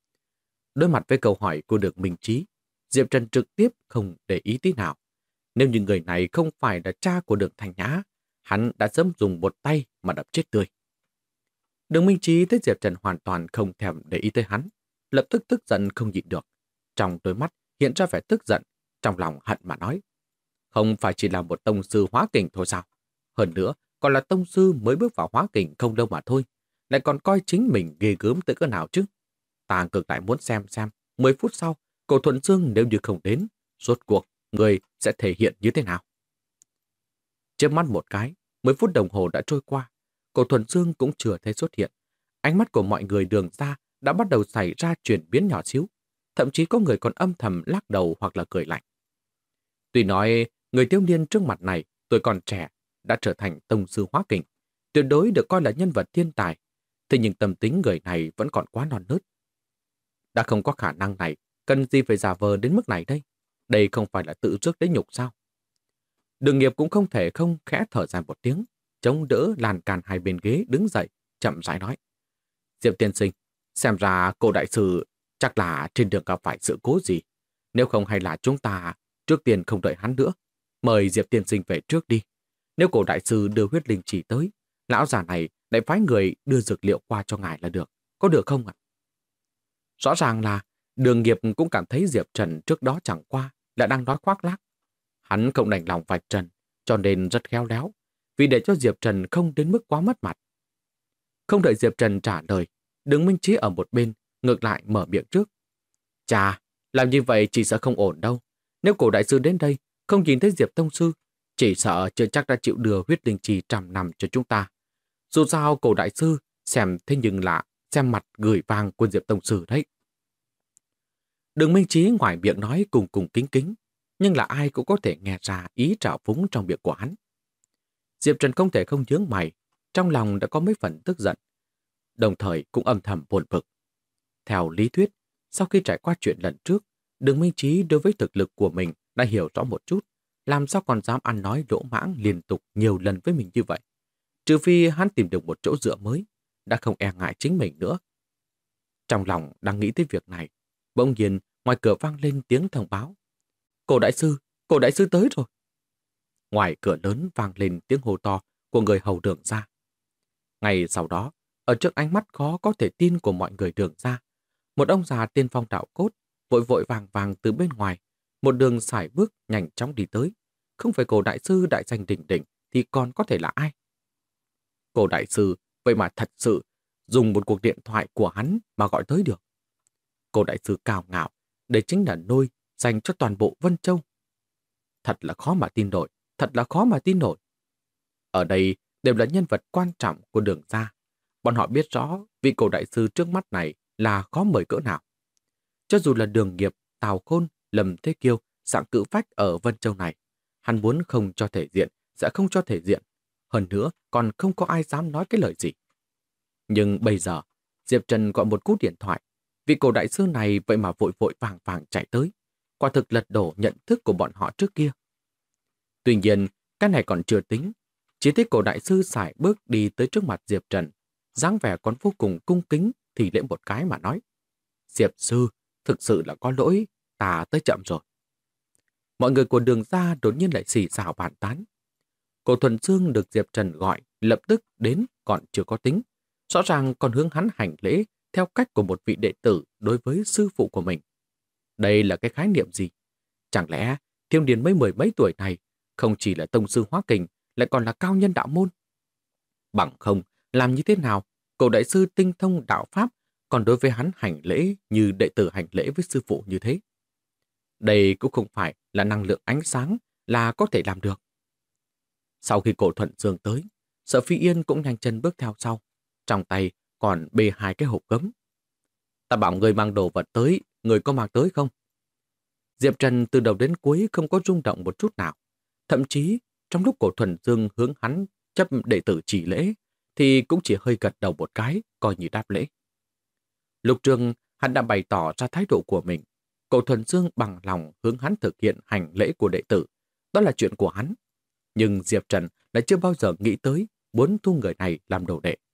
Đối mặt với câu hỏi của Đường Minh Chí, Diệp Trần trực tiếp không để ý tí nào. Nếu như người này không phải là cha của Đường Thanh Nhã, hắn đã sớm dùng một tay mà đập chết tươi. Đường Minh Chí thấy Diệp Trần hoàn toàn không thèm để ý tới hắn, lập tức tức giận không nhịn được. Trong đôi mắt hiện ra vẻ tức giận, trong lòng hận mà nói. Không phải chỉ là một tông sư hóa kình thôi sao? Hơn nữa, còn là tông sư mới bước vào hóa kình không lâu mà thôi. Lại còn coi chính mình ghê gớm tới cỡ nào chứ? Ta ngược lại muốn xem 10 phút sau, Cổ Thuận Dương nếu như không đến, rốt cuộc người sẽ thể hiện như thế nào? Chớp mắt một cái, 10 phút đồng hồ đã trôi qua. Cổ Thuận Dương cũng chưa thấy xuất hiện. Ánh mắt của mọi người đường ra đã bắt đầu xảy ra chuyển biến nhỏ xíu. Thậm chí có người còn âm thầm lắc đầu hoặc là cười lạnh. Tuy nói người thiếu niên trước mặt này tuổi còn trẻ đã trở thành tông sư hóa kình, tuyệt đối được coi là nhân vật thiên tài, thế nhưng tâm tính người này vẫn còn quá non nớt. Đã không có khả năng này, cần gì phải giả vờ đến mức này đây? Đây không phải là tự rước lấy nhục sao? Đường Nghiệp cũng không thể không khẽ thở dài một tiếng, chống đỡ lan can hai bên ghế đứng dậy, chậm rãi nói. Diệp tiên sinh, xem ra cô đại sư chắc là trên đường gặp phải sự cố gì. Nếu không hay là chúng ta trước tiên không đợi hắn nữa. Mời Diệp tiên sinh về trước đi. Nếu cổ đại sư đưa huyết linh chỉ tới, lão già này lại phái người đưa dược liệu qua cho ngài là được. Có được không ạ? Rõ ràng là Đường Nghiệp cũng cảm thấy Diệp Trần trước đó chẳng qua là đang nói khoác lác. Hắn không đành lòng vạch trần, cho nên rất khéo léo, vì để cho Diệp Trần không đến mức quá mất mặt. Không đợi Diệp Trần trả lời, Đường Minh Chí ở một bên ngược lại mở miệng trước. Chà, làm như vậy chỉ sợ không ổn đâu. Nếu cổ đại sư đến đây không nhìn thấy Diệp Tông Sư, chỉ sợ chưa chắc đã chịu đưa huyết linh trì 100 năm cho chúng ta. Dù sao cổ đại sư xem thế nhưng là xem mặt gửi vàng của Diệp Tông Sư đấy. Đường Minh Chí ngoài miệng nói cùng cùng kính kính, nhưng là ai cũng có thể nghe ra ý trào phúng trong miệng của hắn. Diệp Trần không thể không nhướng mày, trong lòng đã có mấy phần tức giận, đồng thời cũng âm thầm buồn bực. Theo lý thuyết, sau khi trải qua chuyện lần trước, Đường Minh Chí đối với thực lực của mình đã hiểu rõ một chút, làm sao còn dám ăn nói lỗ mãng liên tục nhiều lần với mình như vậy. Trừ phi hắn tìm được một chỗ dựa mới, đã không e ngại chính mình nữa. Trong lòng đang nghĩ tới việc này, bỗng nhiên ngoài cửa vang lên tiếng thông báo. Cổ đại sư tới rồi. Ngoài cửa lớn vang lên tiếng hô to của người hầu Đường gia. Ngay sau đó, ở trước ánh mắt khó có thể tin của mọi người Đường gia, một ông già tiên phong đạo cốt, vội vội vàng vàng từ bên ngoài, một đường sải bước nhanh chóng đi tới. Không phải cổ đại sư đại danh đỉnh đỉnh thì còn có thể là ai? Cổ đại sư vậy mà thật sự dùng một cuộc điện thoại của hắn mà gọi tới được. Cổ đại sư cao ngạo, đây chính là nôi dành cho toàn bộ Vân Châu. Thật là khó mà tin nổi, thật là khó mà tin nổi. Ở đây đều là nhân vật quan trọng của Đường gia. Bọn họ biết rõ vị cổ đại sư trước mắt này là khó mời cỡ nào. Cho dù là Đường Nghiệp, Tào Khôn, Lâm Thế Kiêu, Sạng Cự Phách ở Vân Châu này, hắn muốn không cho thể diện, sẽ không cho thể diện. Hơn nữa, còn không có ai dám nói cái lời gì. Nhưng bây giờ, Diệp Trần gọi một cú điện thoại. Vị cổ đại sư này vậy mà vội vội vàng vàng chạy tới. Quả thực lật đổ nhận thức của bọn họ trước kia. Tuy nhiên, cái này còn chưa tính. Chỉ thấy cổ đại sư sải bước đi tới trước mặt Diệp Trần, dáng vẻ còn vô cùng cung kính thì lễ một cái mà nói. Diệp sư, thực sự là có lỗi, ta tới chậm rồi. Mọi người của Đường gia đột nhiên lại xì xào bàn tán. Cổ Thuần Dương được Diệp Trần gọi lập tức đến còn chưa có tính. Rõ ràng còn hướng hắn hành lễ theo cách của một vị đệ tử đối với sư phụ của mình. Đây là cái khái niệm gì? Chẳng lẽ thiếu niên mấy mười mấy tuổi này không chỉ là tông sư hóa kình, lại còn là cao nhân đạo môn? Bằng không, làm như thế nào cổ đại sư tinh thông đạo pháp còn đối với hắn hành lễ như đệ tử hành lễ với sư phụ như thế? Đây cũng không phải là năng lượng ánh sáng là có thể làm được. Sau khi Cổ Thuận Dương tới, Sở Phi Yên cũng nhanh chân bước theo sau, trong tay còn bê hai cái hộp gấm. Ta bảo người mang đồ vật tới, người có mang tới không? Diệp Trần từ đầu đến cuối không có rung động một chút nào. Thậm chí, trong lúc Cổ Thuần Dương hướng hắn chấp đệ tử chỉ lễ, thì cũng chỉ hơi gật đầu một cái, coi như đáp lễ. Lục Trường, hắn đã bày tỏ ra thái độ của mình. Cổ Thuần Dương bằng lòng hướng hắn thực hiện hành lễ của đệ tử. Đó là chuyện của hắn. Nhưng Diệp Trần lại chưa bao giờ nghĩ tới muốn thu người này làm đồ đệ.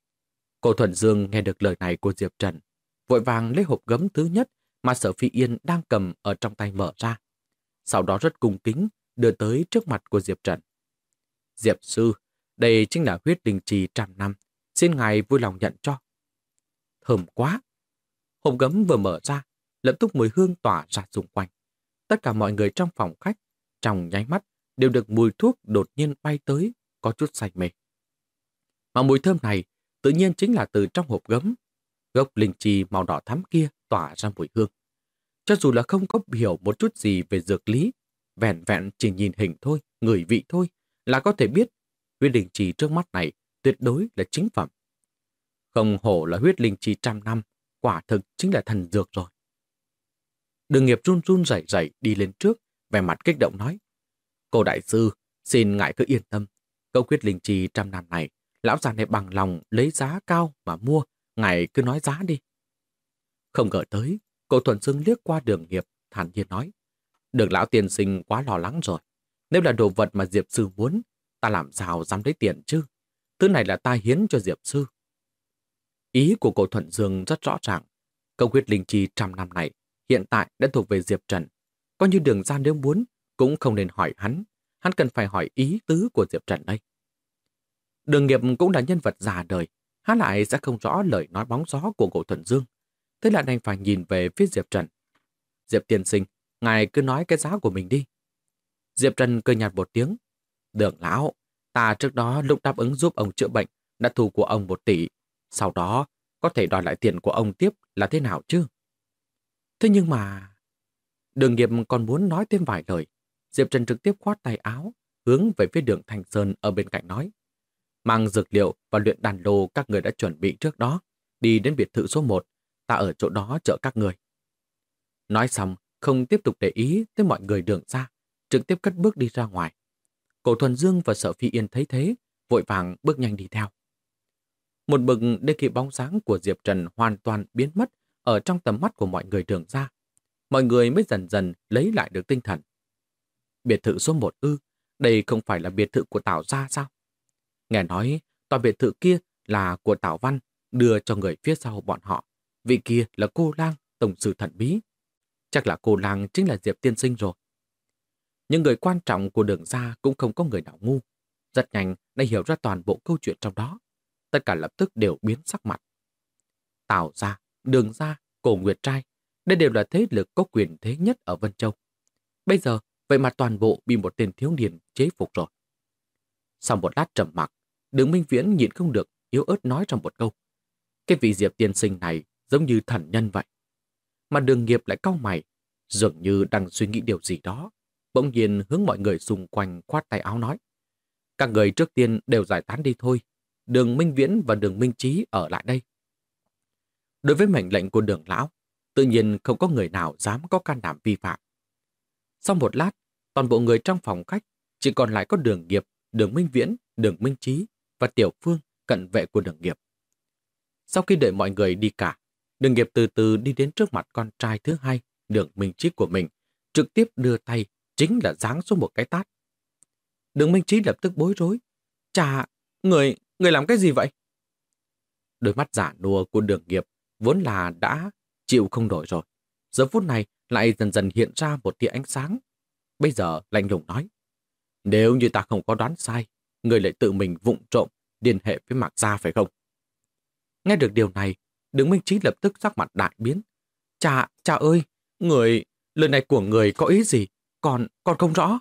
Cổ Thuần Dương nghe được lời này của Diệp Trần, vội vàng lấy hộp gấm thứ nhất mà Sở Phi Yên đang cầm ở trong tay mở ra. Sau đó rất cung kính đưa tới trước mặt của Diệp Trần. Diệp sư, đây chính là huyết linh trì 100 năm, xin ngài vui lòng nhận cho. Thơm quá! Hộp gấm vừa mở ra, lập tức mùi hương tỏa ra xung quanh. Tất cả mọi người trong phòng khách, trong nháy mắt, đều được mùi thuốc đột nhiên bay tới, có chút say mê. Mà mùi thơm này tự nhiên chính là từ trong hộp gấm. Gốc linh chi màu đỏ thắm kia tỏa ra mùi hương. Cho dù là không có hiểu một chút gì về dược lý, vẹn vẹn chỉ nhìn hình thôi, ngửi vị thôi, là có thể biết huyết linh chi trước mắt này tuyệt đối là chính phẩm. Không hổ là huyết linh chi 100 năm, quả thực chính là thần dược rồi. Đường Nghiệp run run rẩy rẩy đi lên trước, vẻ mặt kích động nói: Cô đại sư, xin ngài cứ yên tâm, câu huyết linh chi 100 năm này, lão già này bằng lòng lấy giá cao mà mua, ngài cứ nói giá đi. Không ngờ tới, cô Thuần Dương liếc qua Đường Nghiệp, thản nhiên nói: Đường lão tiên sinh quá lo lắng rồi. Nếu là đồ vật mà Diệp sư muốn, ta làm sao dám lấy tiền chứ? Thứ này là ta hiến cho Diệp sư. Ý của cô Thuần Dương rất rõ ràng. Câu huyết linh chi 100 năm này hiện tại đã thuộc về Diệp Trần. Coi như Đường gia nếu muốn, cũng không nên hỏi hắn. Hắn cần phải hỏi ý tứ của Diệp Trần đây. Đường Nghiệp cũng là nhân vật già đời, hắn lại sẽ không rõ lời nói bóng gió của cổ Thuần Dương. Thế là đành phải nhìn về phía Diệp Trần. Diệp tiên sinh, ngài cứ nói cái giá của mình đi. Diệp Trần cười nhạt một tiếng. Đường lão, ta trước đó lúc đáp ứng giúp ông chữa bệnh đã thu của ông 1 tỷ. Sau đó, có thể đòi lại tiền của ông tiếp là thế nào chứ? Thế nhưng mà... Đường Nghiệp còn muốn nói thêm vài lời. Diệp Trần trực tiếp khoát tay áo, hướng về phía Đường Thanh Sơn ở bên cạnh nói: Mang dược liệu và luyện đàn lô các người đã chuẩn bị trước đó, đi đến biệt thự số 1, ta ở chỗ đó chở các người. Nói xong, không tiếp tục để ý tới mọi người Đường ra, trực tiếp cất bước đi ra ngoài. Cổ Thuần Dương và Sở Phi Yên thấy thế, vội vàng bước nhanh đi theo. Một bực đến khi bóng dáng của Diệp Trần hoàn toàn biến mất ở trong tầm mắt của mọi người Đường ra, mọi người mới dần dần lấy lại được tinh thần. Biệt thự số 1 ư? Đây không phải là biệt thự của Tào gia sao? Nghe nói tòa biệt thự kia là của Tào Văn đưa cho người phía sau bọn họ. Vị kia là cô lang, tổng sư thần bí. Chắc là cô lang chính là Diệp tiên sinh rồi. Những người quan trọng của Đường gia cũng không có người nào ngu. Rất nhanh đã hiểu ra toàn bộ câu chuyện trong đó. Tất cả lập tức đều biến sắc mặt. Tào gia, Đường gia, Cổ Nguyệt trai, đây đều là thế lực có quyền thế nhất ở Vân Châu. Bây giờ, vậy mà toàn bộ bị một tên thiếu niên chế phục rồi. Sau một lát trầm mặc, Đường Minh Viễn nhịn không được, yếu ớt nói trong một câu: Cái vị Diệp tiên sinh này giống như thần nhân vậy. Mà Đường Nghiệp lại cau mày, dường như đang suy nghĩ điều gì đó, bỗng nhiên hướng mọi người xung quanh khoát tay áo nói: Các người trước tiên đều giải tán đi thôi, Đường Minh Viễn và Đường Minh Chí ở lại đây. Đối với mệnh lệnh của Đường lão, tự nhiên không có người nào dám có can đảm vi phạm. Sau một lát, toàn bộ người trong phòng khách chỉ còn lại có Đường Nghiệp, Đường Minh Viễn, Đường Minh Chí và Tiểu Phương, cận vệ của Đường Nghiệp. Sau khi đợi mọi người đi cả, Đường Nghiệp từ từ đi đến trước mặt con trai thứ hai, Đường Minh Chí của mình, trực tiếp đưa tay, chính là giáng xuống một cái tát. Đường Minh Chí lập tức bối rối. Chà, người làm cái gì vậy? Đôi mắt giả nua của Đường Nghiệp vốn là đã chịu không nổi rồi. Giờ phút này lại dần dần hiện ra một tia ánh sáng. Bây giờ lạnh lùng nói: Nếu như ta không có đoán sai, người lại tự mình vụng trộm liên hệ với Mạc Gia phải không? Nghe được điều này, Đường Minh Chí lập tức sắc mặt đại biến. Cha ơi, lời này của người có ý gì? Con không rõ.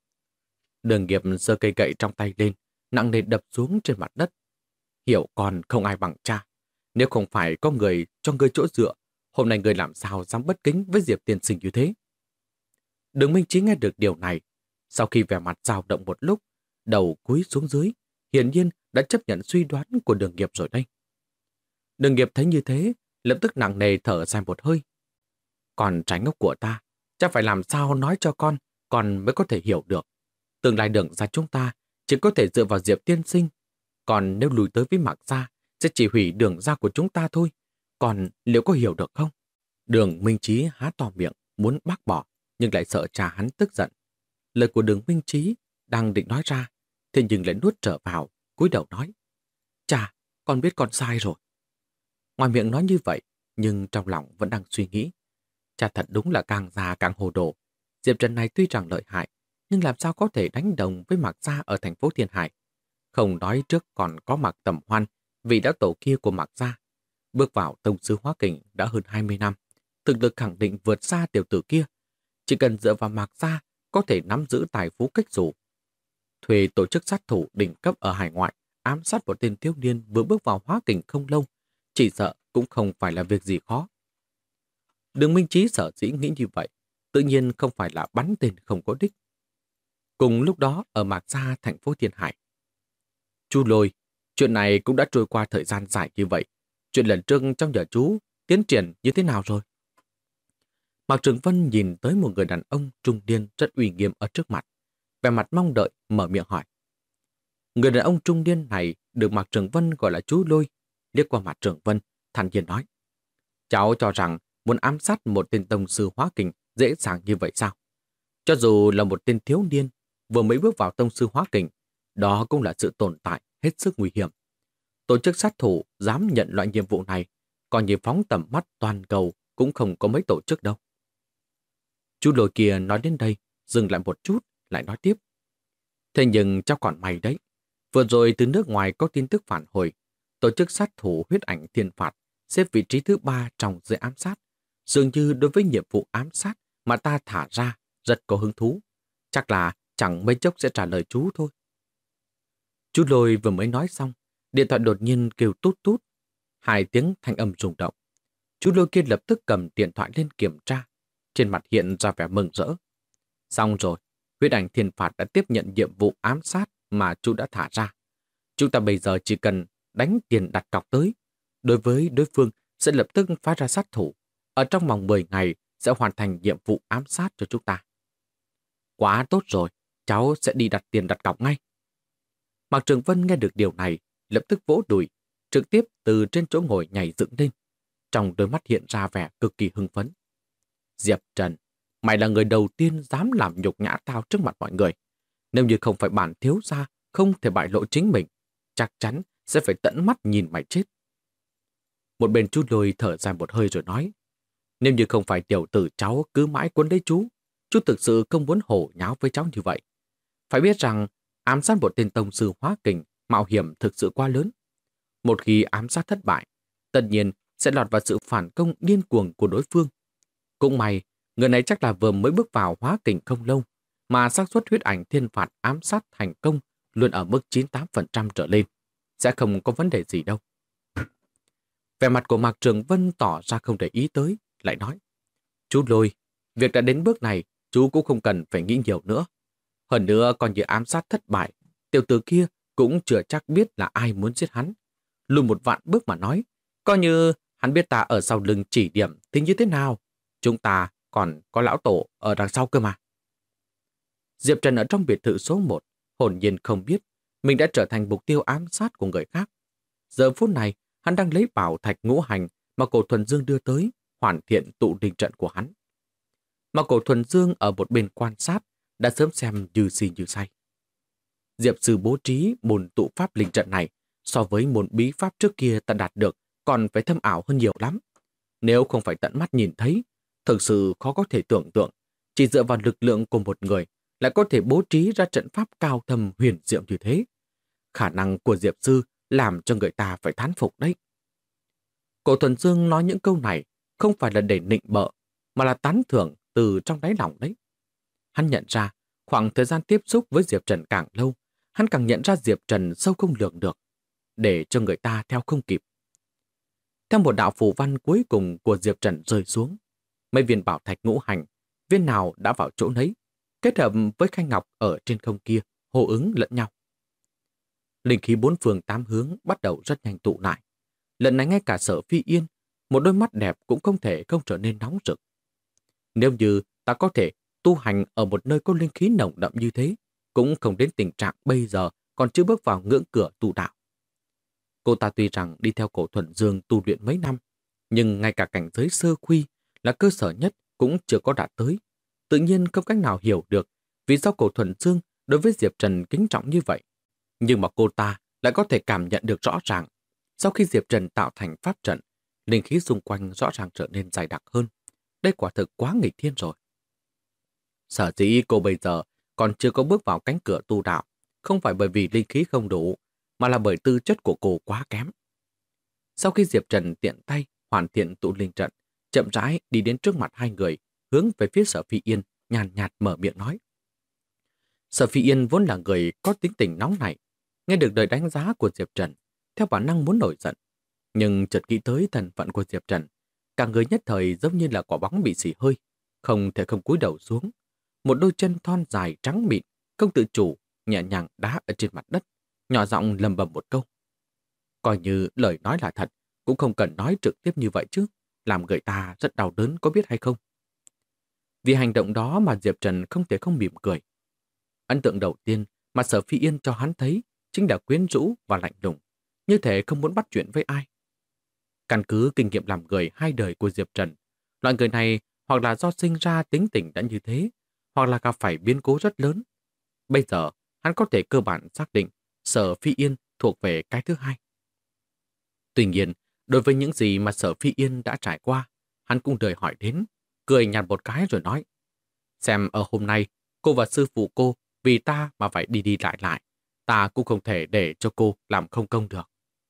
Đường Nghiệp giơ cây gậy trong tay lên, nặng nề đập xuống trên mặt đất. Hiểu con không ai bằng cha. Nếu không phải có người cho ngươi chỗ dựa, hôm nay ngươi làm sao dám bất kính với Diệp tiên sinh như thế? Đường Minh Chí nghe được điều này, sau khi vẻ mặt dao động một lúc, đầu cúi xuống dưới, hiển nhiên đã chấp nhận suy đoán của Đường Nghiệp rồi đây. Đường Nghiệp thấy như thế, lập tức nặng nề thở dài một hơi. Còn trái ngốc của ta, cha phải làm sao nói cho con mới có thể hiểu được. Tương lai Đường gia chúng ta chỉ có thể dựa vào Diệp tiên sinh. Còn nếu lùi tới với Mạc Gia, sẽ chỉ hủy Đường gia của chúng ta thôi. Còn liệu có hiểu được không? Đường Minh Chí há to miệng, muốn bác bỏ, nhưng lại sợ cha hắn tức giận. Lời của Đường Minh Chí đang định nói ra, thế nhưng lại nuốt trở vào, cúi đầu nói: Cha, con biết con sai rồi. Ngoài miệng nói như vậy, nhưng trong lòng vẫn đang suy nghĩ. Cha thật đúng là càng già càng hồ đồ. Diệp Trần này tuy rằng lợi hại, nhưng làm sao có thể đánh đồng với Mạc Gia ở thành phố Thiên Hải. Không nói trước còn có Mạc Tầm Hoan, vị đã tổ kia của Mạc Gia. Bước vào tông sư hóa kình đã hơn 20 năm, thực lực khẳng định vượt xa tiểu tử kia. Chỉ cần dựa vào Mạc Gia có thể nắm giữ tài phú cách dù. Thuê tổ chức sát thủ đỉnh cấp ở hải ngoại, ám sát một tên thiếu niên vừa bước vào hóa kình không lâu, chỉ sợ cũng không phải là việc gì khó. Đường Minh Chí sở dĩ nghĩ như vậy, tự nhiên không phải là bắn tên không có đích. Cùng lúc đó ở Mạc Gia, thành phố Thiên Hải. Chú Lôi, chuyện này cũng đã trôi qua thời gian dài như vậy. Chuyện lần trước trong nhà chú tiến triển như thế nào rồi? Mạc Trường Vân nhìn tới một người đàn ông trung niên rất uy nghiêm ở trước mặt, vẻ mặt mong đợi mở miệng hỏi. Người đàn ông trung niên này được Mạc Trường Vân gọi là chú Lôi, liếc qua Mạc Trường Vân, thản nhiên nói: cháu cho rằng muốn ám sát một tên tông sư hóa kình dễ dàng như vậy sao? Cho dù là một tên thiếu niên vừa mới bước vào tông sư hóa kình, đó cũng là sự tồn tại hết sức nguy hiểm. Tổ chức sát thủ dám nhận loại nhiệm vụ này, còn như phóng tầm mắt toàn cầu cũng không có mấy tổ chức đâu. Chú Lôi kia nói đến đây, dừng lại một chút, lại nói tiếp. Thế nhưng cháu còn may đấy. Vừa rồi từ nước ngoài có tin tức phản hồi, tổ chức sát thủ huyết ảnh thiên phạt xếp vị trí thứ 3 trong giới ám sát. Dường như đối với nhiệm vụ ám sát mà ta thả ra rất có hứng thú. Chắc là chẳng mấy chốc sẽ trả lời chú thôi. Chú Lôi vừa mới nói xong, điện thoại đột nhiên kêu tút tút. 2 tiếng thanh âm rung động. Chú Lôi kia lập tức cầm điện thoại lên kiểm tra. Trên mặt hiện ra vẻ mừng rỡ. Xong rồi, huyết ảnh thiên phạt đã tiếp nhận nhiệm vụ ám sát mà chú đã thả ra. Chúng ta bây giờ chỉ cần đánh tiền đặt cọc tới. Đối với đối phương sẽ lập tức phái ra sát thủ. Ở trong vòng 10 ngày sẽ hoàn thành nhiệm vụ ám sát cho chúng ta. Quá tốt rồi, cháu sẽ đi đặt tiền đặt cọc ngay. Mạc Trường Vân nghe được điều này, lập tức vỗ đùi, trực tiếp từ trên chỗ ngồi nhảy dựng lên. Trong đôi mắt hiện ra vẻ cực kỳ hưng phấn. Diệp Trần, mày là người đầu tiên dám làm nhục nhã tao trước mặt mọi người. Nếu như không phải bản thiếu gia không thể bại lộ chính mình, chắc chắn sẽ phải tận mắt nhìn mày chết. Một bên chú Lôi thở dài một hơi rồi nói, nếu như không phải tiểu tử cháu cứ mãi cuốn lấy chú thực sự không muốn hổ nháo với cháu như vậy. Phải biết rằng ám sát một tên tông sư hóa kình mạo hiểm thực sự quá lớn. Một khi ám sát thất bại, tất nhiên sẽ lọt vào sự phản công điên cuồng của đối phương. Cũng may, người này chắc là vừa mới bước vào hóa kình không lâu, mà xác suất huyết ảnh thiên phạt ám sát thành công luôn ở mức 98% trở lên. Sẽ không có vấn đề gì đâu. Vẻ mặt của Mạc Trường Vân tỏ ra không để ý tới, lại nói, chú Lôi, việc đã đến bước này, chú cũng không cần phải nghĩ nhiều nữa. Hơn nữa còn như ám sát thất bại, tiểu tử kia cũng chưa chắc biết là ai muốn giết hắn. Lùi một vạn bước mà nói, coi như hắn biết ta ở sau lưng chỉ điểm thì như thế nào. Chúng ta còn có lão tổ ở đằng sau cơ mà. Diệp Trần ở trong biệt thự số 1, hồn nhiên không biết mình đã trở thành mục tiêu ám sát của người khác. Giờ phút này, hắn đang lấy bảo thạch ngũ hành mà Cổ Thuần Dương đưa tới, hoàn thiện tụ linh trận của hắn. Mà Cổ Thuần Dương ở một bên quan sát, đã sớm xem như si như say. Diệp sư bố trí môn tụ pháp linh trận này, so với môn bí pháp trước kia ta đạt được, còn phải thâm ảo hơn nhiều lắm. Nếu không phải tận mắt nhìn thấy, thực sự khó có thể tưởng tượng, chỉ dựa vào lực lượng của một người lại có thể bố trí ra trận pháp cao thâm huyền diệu như thế. Khả năng của Diệp sư làm cho người ta phải thán phục đấy. Cổ Thuần Dương nói những câu này không phải là để nịnh bợ, mà là tán thưởng từ trong đáy lòng đấy. Hắn nhận ra, khoảng thời gian tiếp xúc với Diệp Trần càng lâu, hắn càng nhận ra Diệp Trần sâu không lường được, để cho người ta theo không kịp. Theo một đạo phù văn cuối cùng của Diệp Trần rơi xuống, mấy viên bảo thạch ngũ hành, viên nào đã vào chỗ nấy, kết hợp với khay ngọc ở trên không kia, hô ứng lẫn nhau. Linh khí bốn phương tám hướng bắt đầu rất nhanh tụ lại. Lần này ngay cả Sở Phi Yên, một đôi mắt đẹp cũng không thể không trở nên nóng rực. Nếu như ta có thể tu hành ở một nơi có linh khí nồng đậm như thế, cũng không đến tình trạng bây giờ còn chưa bước vào ngưỡng cửa tu đạo. Cô ta tuy rằng đi theo Cổ Thuần Dương tu luyện mấy năm, nhưng ngay cả cảnh giới sơ khuy là cơ sở nhất cũng chưa có đạt tới. Tự nhiên không cách nào hiểu được vì sao Cổ Thuần Dương đối với Diệp Trần kính trọng như vậy. Nhưng mà cô ta lại có thể cảm nhận được rõ ràng, sau khi Diệp Trần tạo thành pháp trận, linh khí xung quanh rõ ràng trở nên dày đặc hơn. Đây quả thực quá nghịch thiên rồi. Sở dĩ cô bây giờ còn chưa có bước vào cánh cửa tu đạo, không phải bởi vì linh khí không đủ, mà là bởi tư chất của cô quá kém. Sau khi Diệp Trần tiện tay hoàn thiện tụ linh trận, chậm rãi đi đến trước mặt hai người, hướng về phía Sở Phi Yên, nhàn nhạt mở miệng nói. Sở Phi Yên vốn là người có tính tình nóng nảy, nghe được lời đánh giá của Diệp Trần, theo bản năng muốn nổi giận. Nhưng chợt nghĩ tới thân phận của Diệp Trần, cả người nhất thời giống như là quả bóng bị xì hơi, không thể không cúi đầu xuống. Một đôi chân thon dài trắng mịn, không tự chủ, nhẹ nhàng đá ở trên mặt đất, nhỏ giọng lầm bầm một câu. Coi như lời nói là thật, cũng không cần nói trực tiếp như vậy chứ, làm người ta rất đau đớn có biết hay không. Vì hành động đó mà Diệp Trần không thể không mỉm cười. Ấn tượng đầu tiên mà Sở Phi Yên cho hắn thấy chính là quyến rũ và lạnh lùng, như thể không muốn bắt chuyện với ai. Căn cứ kinh nghiệm làm người 2 đời của Diệp Trần, loại người này hoặc là do sinh ra tính tình đã như thế, hoặc là gặp phải biến cố rất lớn. Bây giờ, hắn có thể cơ bản xác định Sở Phi Yên thuộc về cái thứ hai. Tuy nhiên, đối với những gì mà Sở Phi Yên đã trải qua, hắn cũng đời hỏi đến, cười nhạt một cái rồi nói. Xem ở hôm nay, cô và sư phụ cô vì ta mà phải đi đi lại lại, ta cũng không thể để cho cô làm không công được.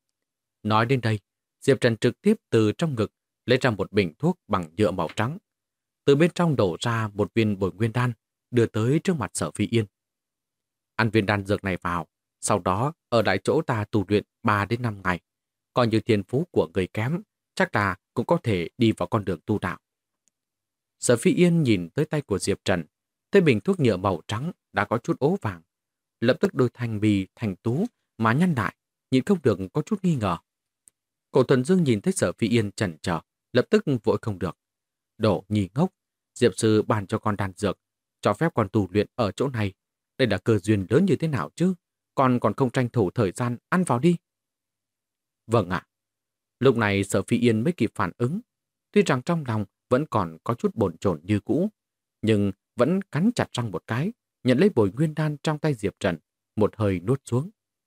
Nói đến đây, Diệp Trần trực tiếp từ trong ngực lấy ra một bình thuốc bằng nhựa màu trắng. Từ bên trong đổ ra một viên bồi nguyên đan, đưa tới trước mặt Sở Phi Yên. Ăn viên đan dược này vào, sau đó ở lại chỗ ta tu luyện 3 đến 5 ngày. Coi như thiên phú của người kém, chắc là cũng có thể đi vào con đường tu đạo. Sở Phi Yên nhìn tới tay của Diệp Trần, thấy bình thuốc nhựa màu trắng đã có chút ố vàng. Lập tức đôi thành bì thành tú mà nhăn lại, nhìn không được có chút nghi ngờ. Cổ Thuần Dương nhìn thấy Sở Phi Yên chần chờ, lập tức vội không được. Đổ nhì ngốc, Diệp sư bàn cho con đan dược, cho phép con tu luyện ở chỗ này. Đây là cơ duyên lớn như thế nào chứ? Con còn không tranh thủ thời gian ăn vào đi. Vâng ạ. Lúc này Sở Phi Yên mới kịp phản ứng. Tuy rằng trong lòng vẫn còn có chút bồn chồn như cũ, nhưng vẫn cắn chặt răng một cái, nhận lấy bồi nguyên đan trong tay Diệp Trần, một hơi nuốt xuống.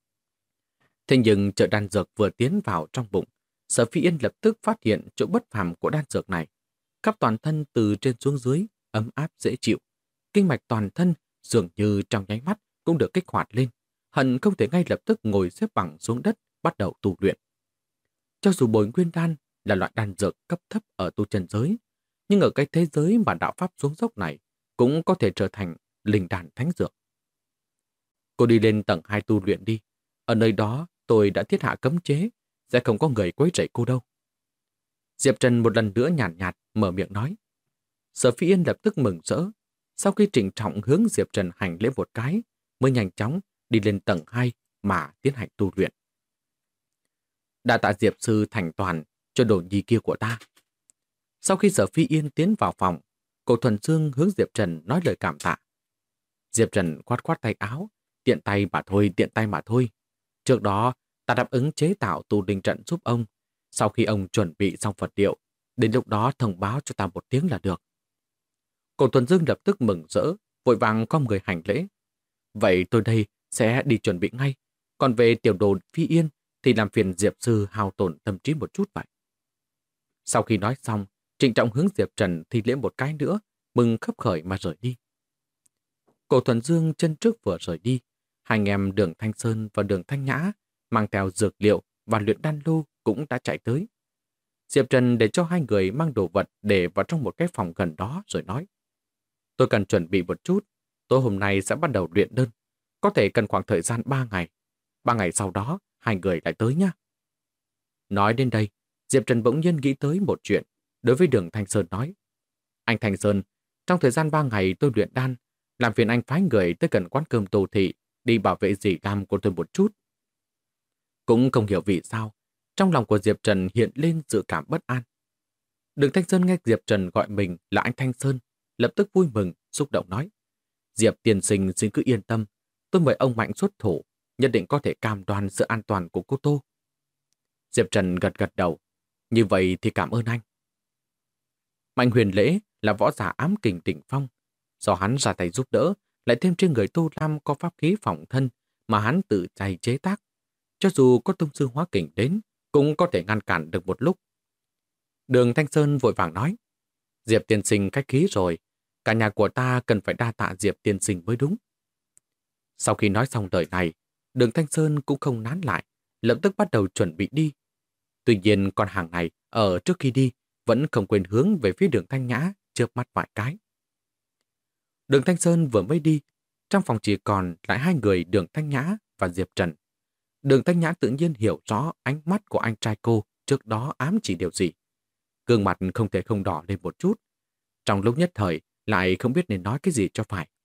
Thế nhưng chợ đan dược vừa tiến vào trong bụng, Sở Phi Yên lập tức phát hiện chỗ bất phàm của đan dược này. Khắp toàn thân từ trên xuống dưới, ấm áp dễ chịu. Kinh mạch toàn thân dường như trong nháy mắt cũng được kích hoạt lên. Hận không thể ngay lập tức ngồi xếp bằng xuống đất, bắt đầu tu luyện. Cho dù bồi nguyên đan là loại đan dược cấp thấp ở tu chân giới, nhưng ở cái thế giới mà đạo pháp xuống dốc này cũng có thể trở thành linh đan thánh dược. Cô đi lên tầng 2 tu luyện đi. Ở nơi đó tôi đã thiết hạ cấm chế, sẽ không có người quấy rầy cô đâu. Diệp Trần một lần nữa nhàn nhạt mở miệng nói. Sở Phi Yên lập tức mừng rỡ. Sau khi trịnh trọng hướng Diệp Trần hành lễ một cái, mới nhanh chóng đi lên tầng 2 mà tiến hành tu luyện. Đa tạ Diệp sư thành toàn cho đồ nhi kia của ta. Sau khi Sở Phi Yên tiến vào phòng, Cổ Thuần Dương hướng Diệp Trần nói lời cảm tạ. Diệp Trần khoát khoát tay áo, tiện tay mà thôi. Trước đó, ta đáp ứng chế tạo tu linh trận giúp ông. Sau khi ông chuẩn bị xong vật liệu, đến lúc đó thông báo cho ta một tiếng là được. Cổ Thuần Dương lập tức mừng rỡ, vội vàng cong người hành lễ. Vậy tôi đây sẽ đi chuẩn bị ngay. Còn về tiểu đồ Phi Yên thì làm phiền Diệp sư hao tổn tâm trí một chút vậy. Sau khi nói xong, trịnh trọng hướng Diệp Trần thi lễ một cái nữa, mừng khấp khởi mà rời đi. Cổ Thuần Dương chân trước vừa rời đi, hai anh em Đường Thanh Sơn và Đường Thanh Nhã mang theo dược liệu và luyện đan lô cũng đã chạy tới. Diệp Trần để cho hai người mang đồ vật để vào trong một cái phòng gần đó rồi nói. Tôi cần chuẩn bị một chút, tối hôm nay sẽ bắt đầu luyện đơn, có thể cần khoảng thời gian 3 ngày. 3 ngày sau đó, hai người lại tới nhé. Nói đến đây, Diệp Trần bỗng nhiên nghĩ tới một chuyện, đối với Đường Thanh Sơn nói. Anh Thanh Sơn, trong thời gian 3 ngày tôi luyện đan, làm phiền anh phái người tới gần quán cơm Tô Thị đi bảo vệ dì Lam của tôi một chút. Cũng không hiểu vì sao, trong lòng của Diệp Trần hiện lên dự cảm bất an. Đường Thanh Sơn nghe Diệp Trần gọi mình là anh Thanh Sơn, lập tức vui mừng, xúc động nói. Diệp tiên sinh xin cứ yên tâm, tôi mời ông mạnh xuất thủ, nhất định có thể cam đoan sự an toàn của cô Tô. Diệp Trần gật gật đầu, như vậy thì cảm ơn anh. Mạnh Huyền Lễ là võ giả ám kình đỉnh phong, do hắn ra tay giúp đỡ, lại thêm trên người Tô Lam có pháp khí phòng thân mà hắn tự tay chế tác. Cho dù có tông sư hóa kình đến, cũng có thể ngăn cản được một lúc. Đường Thanh Sơn vội vàng nói, Diệp tiên sinh khách khí rồi, cả nhà của ta cần phải đa tạ Diệp tiên sinh mới đúng. Sau khi nói xong lời này, Đường Thanh Sơn cũng không nán lại, lập tức bắt đầu chuẩn bị đi. Tuy nhiên con hàng này ở trước khi đi vẫn không quên hướng về phía Đường Thanh Nhã, chớp mắt vài cái. Đường Thanh Sơn vừa mới đi, trong phòng chỉ còn lại hai người Đường Thanh Nhã và Diệp Trần. Đường Thanh Nhã tự nhiên hiểu rõ ánh mắt của anh trai cô trước đó ám chỉ điều gì. Gương mặt không thể không đỏ lên một chút. Trong lúc nhất thời lại không biết nên nói cái gì cho phải.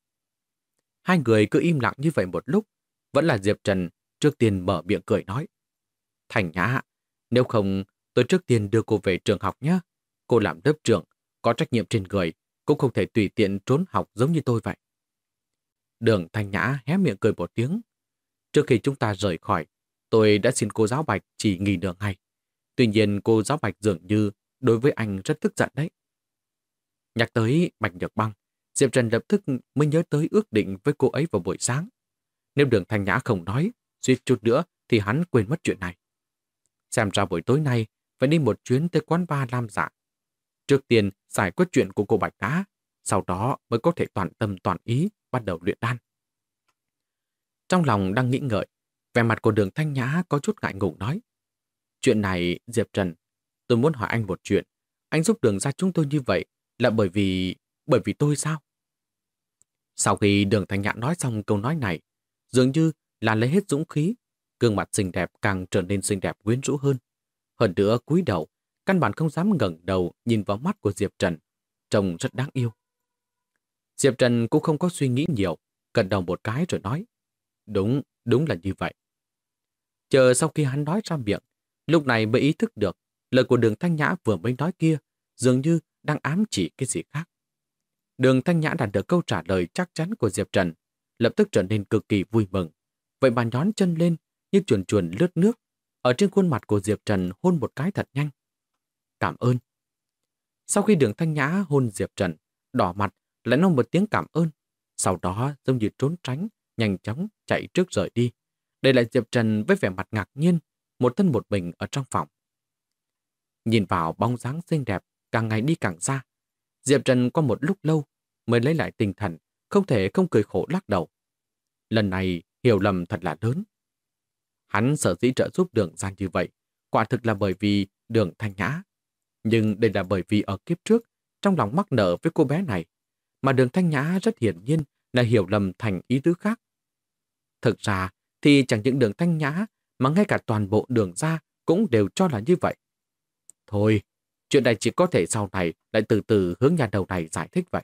Hai người cứ im lặng như vậy một lúc, vẫn là Diệp Trần trước tiên mở miệng cười nói. Thanh Nhã, nếu không tôi trước tiên đưa cô về trường học nhé. Cô làm lớp trưởng, có trách nhiệm trên người, cũng không thể tùy tiện trốn học giống như tôi vậy. Đường Thanh Nhã hé miệng cười một tiếng. Trước khi chúng ta rời khỏi, tôi đã xin cô giáo Bạch chỉ nghỉ nửa ngày. Tuy nhiên cô giáo Bạch dường như đối với anh rất tức giận đấy. Nhắc tới Bạch Nhược Băng, Diệp Trần lập tức mới nhớ tới ước định với cô ấy vào buổi sáng. Nếu Đường Thanh Nhã không nói, suýt chút nữa thì hắn quên mất chuyện này. Xem ra buổi tối nay phải đi một chuyến tới quán bar Lam Dạ. Trước tiên giải quyết chuyện của cô Bạch đã, sau đó mới có thể toàn tâm toàn ý bắt đầu luyện đan. Trong lòng đang nghĩ ngợi, vẻ mặt của Đường Thanh Nhã có chút ngại ngùng nói. Chuyện này, Diệp Trần, tôi muốn hỏi anh một chuyện. Anh giúp Đường ra chúng tôi như vậy là bởi vì tôi sao? Sau khi Đường Thanh Nhã nói xong câu nói này, dường như là lấy hết dũng khí, gương mặt xinh đẹp càng trở nên xinh đẹp quyến rũ hơn. Hơn nữa cúi đầu, căn bản không dám ngẩng đầu nhìn vào mắt của Diệp Trần, trông rất đáng yêu. Diệp Trần cũng không có suy nghĩ nhiều, gật đầu một cái rồi nói. Đúng là như vậy. Chờ sau khi hắn nói ra miệng, lúc này mới ý thức được lời của Đường Thanh Nhã vừa mới nói kia dường như đang ám chỉ cái gì khác. Đường Thanh Nhã đạt được câu trả lời chắc chắn của Diệp Trần, lập tức trở nên cực kỳ vui mừng. Vậy mà nhón chân lên như chuồn chuồn lướt nước, ở trên khuôn mặt của Diệp Trần hôn một cái thật nhanh. Cảm ơn. Sau khi Đường Thanh Nhã hôn Diệp Trần, đỏ mặt lại nói một tiếng cảm ơn, sau đó giống như trốn tránh, nhanh chóng chạy trước rời đi, để lại Diệp Trần với vẻ mặt ngạc nhiên, một thân một mình ở trong phòng. Nhìn vào bóng dáng xinh đẹp càng ngày đi càng xa, Diệp Trần qua một lúc lâu mới lấy lại tinh thần, không thể không cười khổ lắc đầu. Lần này hiểu lầm thật là lớn. Hắn sở dĩ trợ giúp Đường ra như vậy, quả thực là bởi vì Đường Thanh Nhã. Nhưng đây là bởi vì ở kiếp trước, trong lòng mắc nợ với cô bé này, mà Đường Thanh Nhã rất hiển nhiên là hiểu lầm thành ý tứ khác. Thực ra thì chẳng những Đường Thanh Nhã mà ngay cả toàn bộ Đường ra cũng đều cho là như vậy. Thôi, chuyện này chỉ có thể sau này lại từ từ hướng nhà đầu này giải thích vậy.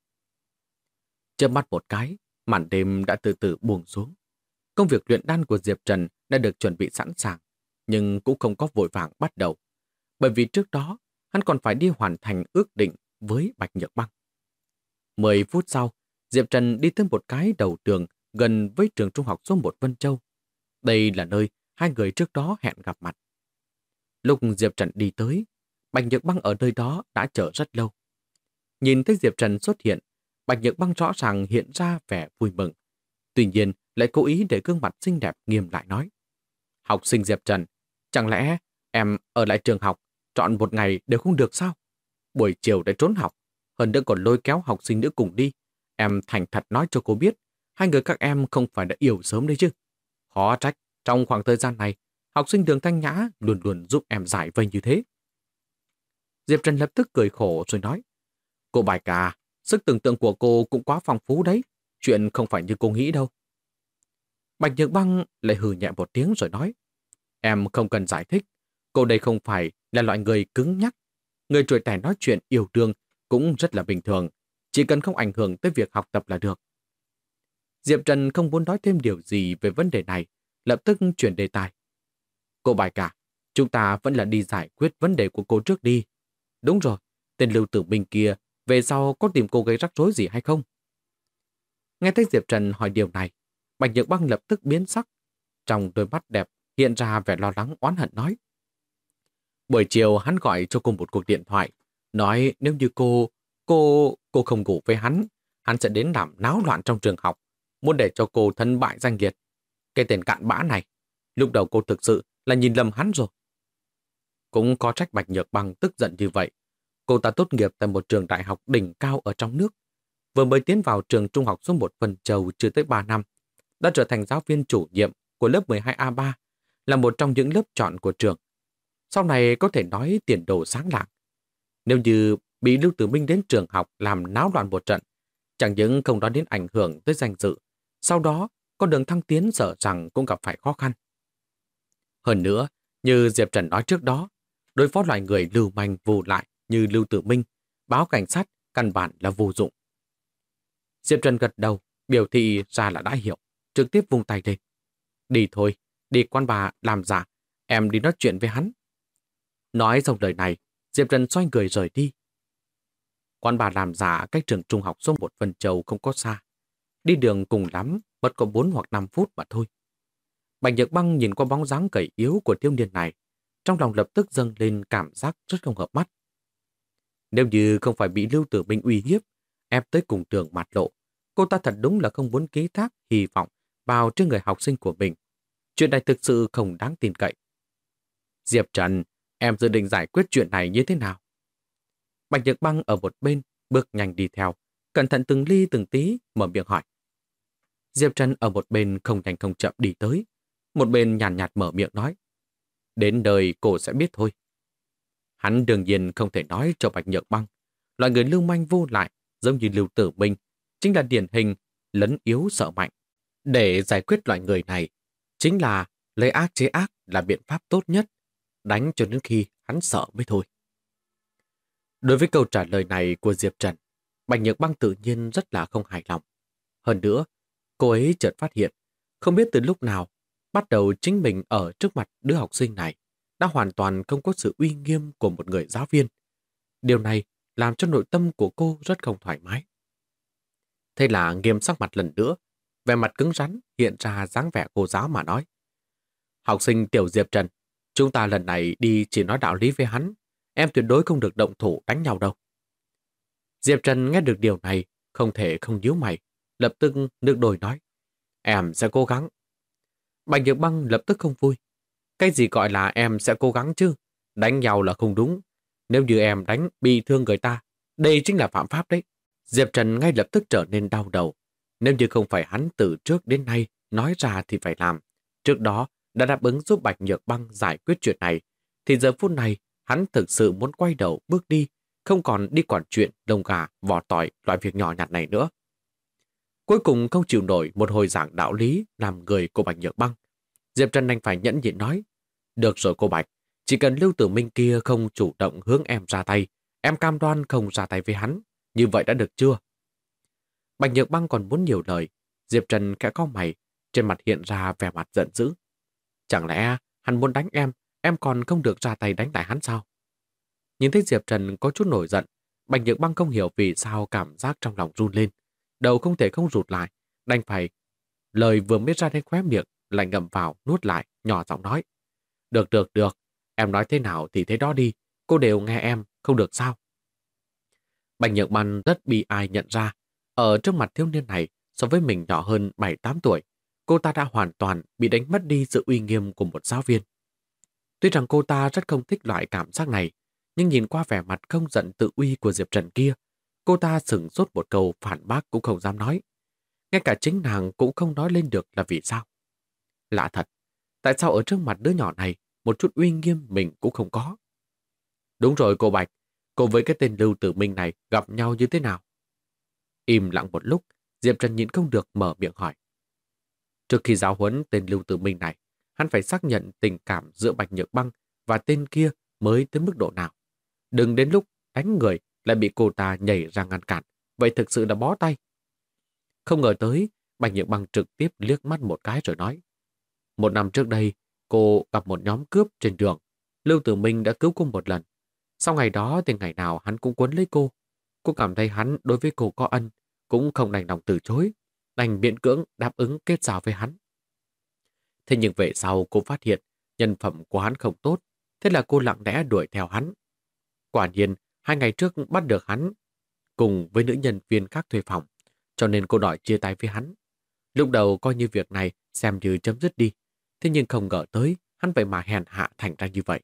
Chớp mắt một cái, màn đêm đã từ từ buông xuống. Công việc luyện đan của Diệp Trần đã được chuẩn bị sẵn sàng, nhưng cũng không có vội vàng bắt đầu. Bởi vì trước đó, hắn còn phải đi hoàn thành ước định với Bạch Nhược Băng. 10 phút sau, Diệp Trần đi tới một cái đầu đường gần với trường trung học số 1 Vân Châu. Đây là nơi hai người trước đó hẹn gặp mặt. Lúc Diệp Trần đi tới, Bạch Nhược Băng ở nơi đó đã chờ rất lâu. Nhìn thấy Diệp Trần xuất hiện, Bạch Nhược Băng rõ ràng hiện ra vẻ vui mừng. Tuy nhiên, lại cố ý để gương mặt xinh đẹp nghiêm lại nói. Học sinh Diệp Trần, chẳng lẽ em ở lại trường học chọn một ngày đều không được sao? Buổi chiều để trốn học, hơn nữa còn lôi kéo học sinh nữ cùng đi. Em thành thật nói cho cô biết, hai người các em không phải đã yêu sớm đấy chứ. Khó trách, trong khoảng thời gian này, học sinh Đường Thanh Nhã luôn luôn giúp em giải vây như thế. Diệp Trần lập tức cười khổ rồi nói. Cô Bạch à, sức tưởng tượng của cô cũng quá phong phú đấy. Chuyện không phải như cô nghĩ đâu. Bạch Nhược Băng lại hừ nhẹ một tiếng rồi nói. Em không cần giải thích. Cô đây không phải là loại người cứng nhắc. Người tuổi trẻ nói chuyện yêu đương cũng rất là bình thường. Chỉ cần không ảnh hưởng tới việc học tập là được. Diệp Trần không muốn nói thêm điều gì về vấn đề này, lập tức chuyển đề tài. Cô Bạch à, chúng ta vẫn là đi giải quyết vấn đề của cô trước đi. Đúng rồi, tên Lưu Tử Minh kia về sau có tìm cô gây rắc rối gì hay không? Nghe thấy Diệp Trần hỏi điều này, Bạch Nhược Băng lập tức biến sắc. Trong đôi mắt đẹp hiện ra vẻ lo lắng oán hận nói. Buổi chiều hắn gọi cho cô một cuộc điện thoại, nói nếu như cô không ngủ với hắn sẽ đến làm náo loạn trong trường học, muốn để cho cô thân bại danh liệt. Cái tên cặn bã này, lúc đầu cô thực sự là nhìn lầm hắn rồi. Cũng có trách Bạch Nhược Băng tức giận như vậy. Cô ta tốt nghiệp tại một trường đại học đỉnh cao ở trong nước. Vừa mới tiến vào trường trung học số 1 Vân Châu chưa tới 3 năm, đã trở thành giáo viên chủ nhiệm của lớp 12A3, là một trong những lớp chọn của trường. Sau này có thể nói tiền đồ sáng lạng. Nếu như bị Lưu Tử Minh đến trường học làm náo loạn một trận, chẳng những không nói đến ảnh hưởng tới danh dự, sau đó con đường thăng tiến sợ rằng cũng gặp phải khó khăn. Hơn nữa, như Diệp Trần nói trước đó, đối phó loại người lưu manh vô lại như Lưu Tử Minh, báo cảnh sát căn bản là vô dụng. Diệp Trần gật đầu, biểu thị ra là đã hiểu, trực tiếp vung tay lên. Đi thôi, đi quán bà làm giả, em đi nói chuyện với hắn. Nói xong lời này, Diệp Trần xoay người rời đi. Quán bà làm giả cách trường trung học số 1 Vân Châu không có xa. Đi đường cùng lắm, mất có 4 hoặc 5 phút mà thôi. Bạch Nhược Băng nhìn qua bóng dáng gầy yếu của thiếu niên này, trong lòng lập tức dâng lên cảm giác rất không hợp mắt. Nếu như không phải bị Lưu Tử Minh uy hiếp, ép tới cùng đường mặt lộ, cô ta thật đúng là không muốn ký thác hy vọng vào trên người học sinh của mình. Chuyện này thực sự không đáng tin cậy. Diệp Trần, em dự định giải quyết chuyện này như thế nào? Bạch Nhược Băng ở một bên, bước nhanh đi theo, cẩn thận từng ly từng tí, mở miệng hỏi. Diệp Trần ở một bên không nhanh không chậm đi tới, một bên nhàn nhạt mở miệng nói. Đến đời cô sẽ biết thôi. Hắn đương nhiên không thể nói cho Bạch Nhược Băng. Loại người lưu manh vô lại, giống như Lưu Tử Minh, chính là điển hình lấn yếu sợ mạnh. Để giải quyết loại người này, chính là lấy ác chế ác là biện pháp tốt nhất, đánh cho đến khi hắn sợ mới thôi. Đối với câu trả lời này của Diệp Trần, Bạch Nhược Băng tự nhiên rất là không hài lòng. Hơn nữa, cô ấy chợt phát hiện, không biết từ lúc nào, bắt đầu chính mình ở trước mặt đứa học sinh này đã hoàn toàn không có sự uy nghiêm của một người giáo viên. Điều này làm cho nội tâm của cô rất không thoải mái. Thế là nghiêm sắc mặt lần nữa, vẻ mặt cứng rắn hiện ra dáng vẻ cô giáo mà nói. Học sinh tiểu Diệp Trần, chúng ta lần này đi chỉ nói đạo lý với hắn, em tuyệt đối không được động thủ đánh nhau đâu. Diệp Trần nghe được điều này, không thể không nhíu mày, lập tức nước đôi nói. Em sẽ cố gắng. Bạch Nhược Băng lập tức không vui. Cái gì gọi là em sẽ cố gắng chứ? Đánh nhau là không đúng. Nếu như em đánh bị thương người ta, đây chính là phạm pháp đấy. Diệp Trần ngay lập tức trở nên đau đầu. Nếu như không phải hắn từ trước đến nay nói ra thì phải làm. Trước đó đã đáp ứng giúp Bạch Nhược Băng giải quyết chuyện này, thì giờ phút này hắn thực sự muốn quay đầu bước đi, không còn đi quản chuyện lông gà, vỏ tỏi loại việc nhỏ nhặt này nữa. Cuối cùng không chịu nổi một hồi giảng đạo lý làm người của Bạch Nhược Băng. Diệp Trần đành phải nhẫn nhịn nói. Được rồi cô Bạch, chỉ cần Lưu Tử Minh kia không chủ động hướng em ra tay, em cam đoan không ra tay với hắn. Như vậy đã được chưa? Bạch Nhược Băng còn muốn nhiều lời. Diệp Trần khẽ cau mày, trên mặt hiện ra vẻ mặt giận dữ. Chẳng lẽ hắn muốn đánh em còn không được ra tay đánh lại hắn sao? Nhìn thấy Diệp Trần có chút nổi giận, Bạch Nhược Băng không hiểu vì sao cảm giác trong lòng run lên. Đầu không thể không rụt lại, đành phải. Lời vừa mới ra đến khóe miệng, lại ngậm vào, nuốt lại, nhỏ giọng nói. Được, em nói thế nào thì thế đó đi, cô đều nghe em, không được sao? Bạch Nhược Băng rất bị ai nhận ra, ở trước mặt thiếu niên này, so với mình nhỏ hơn 7-8 tuổi, cô ta đã hoàn toàn bị đánh mất đi sự uy nghiêm của một giáo viên. Tuy rằng cô ta rất không thích loại cảm giác này, nhưng nhìn qua vẻ mặt không giận tự uy của Diệp Trần kia, cô ta sửng sốt một câu phản bác cũng không dám nói. Ngay cả chính nàng cũng không nói lên được là vì sao. Lạ thật, tại sao ở trước mặt đứa nhỏ này một chút uy nghiêm mình cũng không có? Đúng rồi cô Bạch, cô với cái tên Lưu Tử Minh này gặp nhau như thế nào? Im lặng một lúc, Diệp Trần nhịn không được mở miệng hỏi. Trước khi giáo huấn tên Lưu Tử Minh này, hắn phải xác nhận tình cảm giữa Bạch Nhược Băng và tên kia mới tới mức độ nào. Đừng đến lúc đánh người lại bị cô ta nhảy ra ngăn cản, vậy thực sự là bó tay. Không ngờ tới, Bạch Nhược Băng trực tiếp liếc mắt một cái rồi nói. 1 năm trước đây, cô gặp một nhóm cướp trên đường. Lưu Tử Minh đã cứu cô một lần. Sau ngày đó thì ngày nào hắn cũng quấn lấy cô. Cô cảm thấy hắn đối với cô có ân, cũng không đành lòng từ chối, đành miễn cưỡng đáp ứng kết giao với hắn. Thế nhưng về sau cô phát hiện nhân phẩm của hắn không tốt, thế là cô lặng lẽ đuổi theo hắn. Quả nhiên, 2 ngày trước bắt được hắn cùng với nữ nhân viên khác thuê phòng, cho nên cô đòi chia tay với hắn. Lúc đầu coi như việc này xem như chấm dứt đi, thế nhưng không ngờ tới hắn vậy mà hèn hạ thành ra như vậy.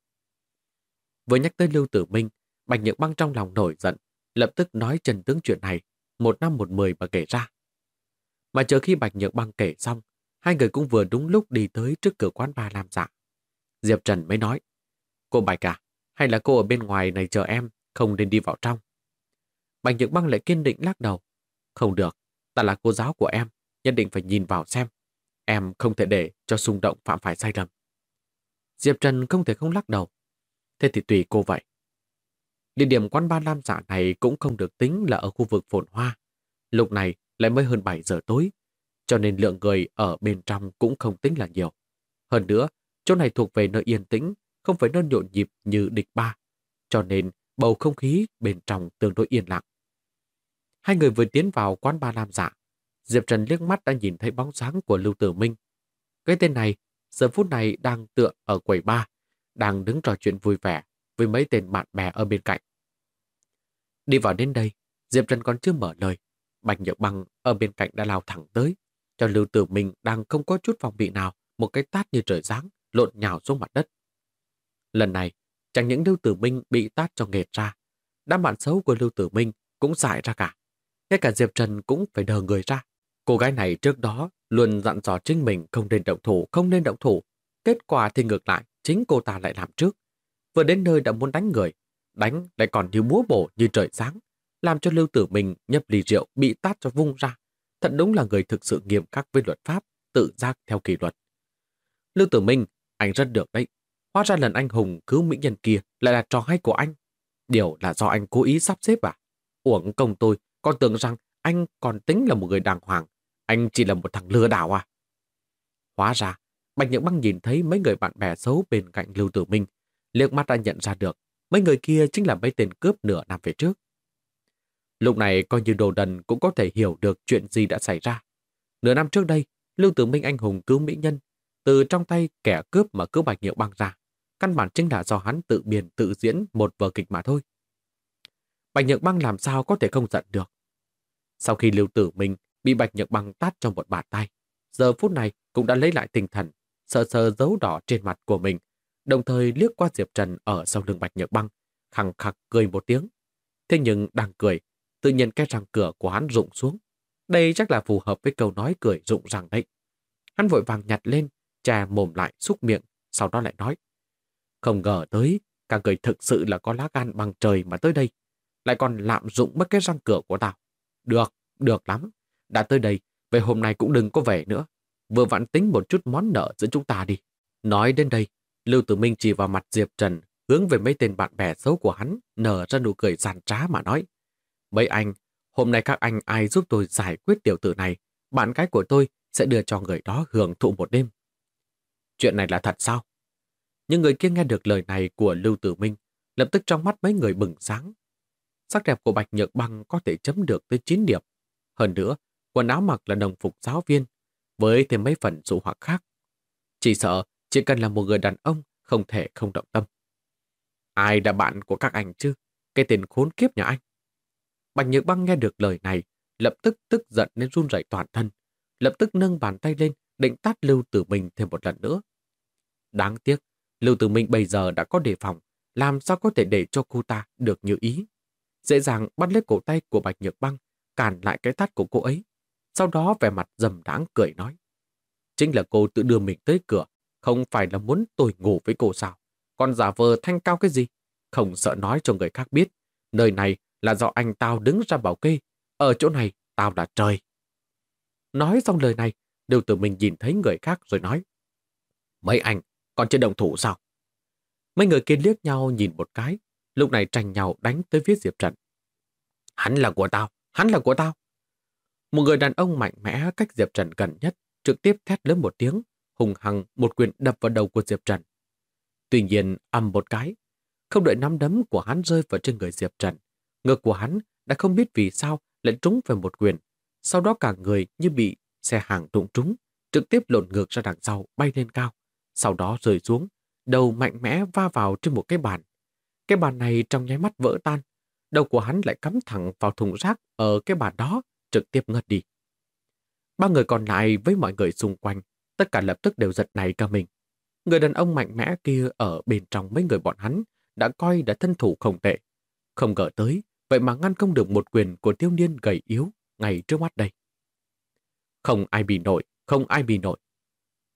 Vừa nhắc tới Lưu Tử Minh, Bạch Nhược Băng trong lòng nổi giận, lập tức nói chân tướng chuyện này, 1 năm 1 mười mà kể ra. Mà chờ khi Bạch Nhược Băng kể xong, Hai người cũng vừa đúng lúc đi tới trước cửa quán bar Lam Dạ. Diệp Trần mới nói, cô Bạch à, hay là cô ở bên ngoài này chờ em, không nên đi vào trong. Bạch Nhược Băng lại kiên định lắc đầu. Không được, ta là cô giáo của em, nhất định phải nhìn vào xem. Em không thể để cho xung động phạm phải sai lầm. Diệp Trần không thể không lắc đầu. Thế thì tùy cô vậy. Địa điểm quán bar Lam Dạ này cũng không được tính là ở khu vực phồn hoa. Lúc này lại mới hơn 7 giờ tối, cho nên lượng người ở bên trong cũng không tính là nhiều. Hơn nữa, chỗ này thuộc về nơi yên tĩnh, không phải nơi nhộn nhịp như địch ba, cho nên bầu không khí bên trong tương đối yên lặng. Hai người vừa tiến vào quán bar Lam Dạ, Diệp Trần liếc mắt đã nhìn thấy bóng dáng của Lưu Tử Minh. Cái tên này, giờ phút này đang tựa ở quầy bar, đang đứng trò chuyện vui vẻ với mấy tên bạn bè ở bên cạnh. Đi vào đến đây, Diệp Trần còn chưa mở lời. Bạch Nhược Băng ở bên cạnh đã lao thẳng tới, cho Lưu Tử Minh đang không có chút phòng bị nào, một cái tát như trời giáng, lộn nhào xuống mặt đất. Lần này, chẳng những Lưu Tử Minh bị tát cho nghẹt ra, đám bạn xấu của Lưu Tử Minh cũng dại ra cả. Ngay cả Diệp Trần cũng phải đờ người ra. Cô gái này trước đó luôn dặn dò chính mình không nên động thủ, không nên động thủ. Kết quả thì ngược lại, chính cô ta lại làm trước. Vừa đến nơi đã muốn đánh người, đánh lại còn như búa bổ như trời sáng, làm cho Lưu Tử Minh nhấp ly rượu bị tát cho vung ra. Thật đúng là người thực sự nghiêm khắc với luật pháp, tự giác theo kỷ luật. Lưu Tử Minh, anh rất được đấy. Hóa ra lần anh hùng cứu mỹ nhân kia lại là trò hay của anh. Điều là do anh cố ý sắp xếp à? Uổng công tôi, còn tưởng rằng anh còn tính là một người đàng hoàng. Anh chỉ là một thằng lừa đảo à? Hóa ra, Bạch Nhược Băng nhìn thấy mấy người bạn bè xấu bên cạnh Lưu Tử Minh, liếc mắt đã nhận ra được mấy người kia chính là mấy tên cướp nửa năm về trước. Lúc này coi như đồ đần cũng có thể hiểu được chuyện gì đã xảy ra. Nửa năm trước đây, Lưu Tử Minh anh hùng cứu mỹ nhân, từ trong tay kẻ cướp mà cứu Bạch Nhược Băng ra. Căn bản chính là do hắn tự biên tự diễn một vở kịch mà thôi. Bạch Nhược Băng làm sao có thể không giận được. Sau khi Lưu Tử Minh bị Bạch Nhược Băng tát trong một bạt tay, giờ phút này cũng đã lấy lại tinh thần, sờ sờ dấu đỏ trên mặt của mình, đồng thời liếc qua Diệp Trần ở sau lưng Bạch Nhược Băng, khằng khặc cười một tiếng. Thế nhưng đang cười, tự nhiên cái răng cửa của hắn rụng xuống. Đây chắc là phù hợp với câu nói cười rụng răng đấy. Hắn vội vàng nhặt lên, chà mồm lại xúc miệng, sau đó lại nói. Không ngờ tới, cả người thực sự là có lá gan bằng trời mà tới đây, lại còn lạm dụng mất cái răng cửa của tao. Được, được lắm. Đã tới đây, vậy hôm nay cũng đừng có về nữa. Vừa vặn tính một chút món nợ giữa chúng ta đi. Nói đến đây, Lưu Tử Minh chỉ vào mặt Diệp Trần, hướng về mấy tên bạn bè xấu của hắn, nở ra nụ cười giàn trá mà nói. Mấy anh, hôm nay các anh ai giúp tôi giải quyết tiểu tử này, bạn gái của tôi sẽ đưa cho người đó hưởng thụ một đêm. Chuyện này là thật sao? Những người kia nghe được lời này của Lưu Tử Minh, lập tức trong mắt mấy người bừng sáng. Sắc đẹp của Bạch Nhược Băng có thể chấm được tới 9 điểm. Hơn nữa, quần áo mặc là đồng phục giáo viên, với thêm mấy phần dụ hoặc khác. Chỉ sợ, chỉ cần là một người đàn ông, không thể không động tâm. Ai là bạn của các anh chứ? Cái tên khốn kiếp nhà anh. Bạch Nhược Băng nghe được lời này, lập tức tức giận nên run rẩy toàn thân, lập tức nâng bàn tay lên, định tát Lưu Tử Minh thêm một lần nữa. Đáng tiếc, Lưu Tử Minh bây giờ đã có đề phòng, làm sao có thể để cho cô ta được như ý. Dễ dàng bắt lấy cổ tay của Bạch Nhược Băng, cản lại cái tát của cô ấy. Sau đó vẻ mặt dầm đãng cười nói. Chính là cô tự đưa mình tới cửa, không phải là muốn tôi ngủ với cô sao? Còn giả vờ thanh cao cái gì? Không sợ nói cho người khác biết. Nơi này là do anh tao đứng ra bảo kê. Ở chỗ này, tao là trời. Nói xong lời này, Lưu Tử Minh nhìn thấy người khác rồi nói. Mấy anh, còn chưa động thủ sao? Mấy người kia liếc nhau nhìn một cái, lúc này tranh nhau đánh tới phía Diệp Trần. Hắn là của tao, hắn là của tao. Một người đàn ông mạnh mẽ cách Diệp Trần gần nhất, trực tiếp thét lớn một tiếng, hùng hăng một quyền đập vào đầu của Diệp Trần. Tuy nhiên, ầm một cái, không đợi nắm đấm của hắn rơi vào trên người Diệp Trần, ngực của hắn đã không biết vì sao lại trúng phải một quyền. Sau đó cả người như bị xe hàng đụng trúng, trực tiếp lộn ngược ra đằng sau bay lên cao. Sau đó rơi xuống, đầu mạnh mẽ va vào trên một cái bàn. Cái bàn này trong nháy mắt vỡ tan, đầu của hắn lại cắm thẳng vào thùng rác ở cái bàn đó, trực tiếp ngất đi. Ba người còn lại với mọi người xung quanh, tất cả lập tức đều giật nảy cả mình. Người đàn ông mạnh mẽ kia ở bên trong mấy người bọn hắn đã coi đã thân thủ không tệ. Không ngờ tới, vậy mà ngăn không được một quyền của thiếu niên gầy yếu ngay trước mắt đây. Không ai bị nổi, không ai bị nổi.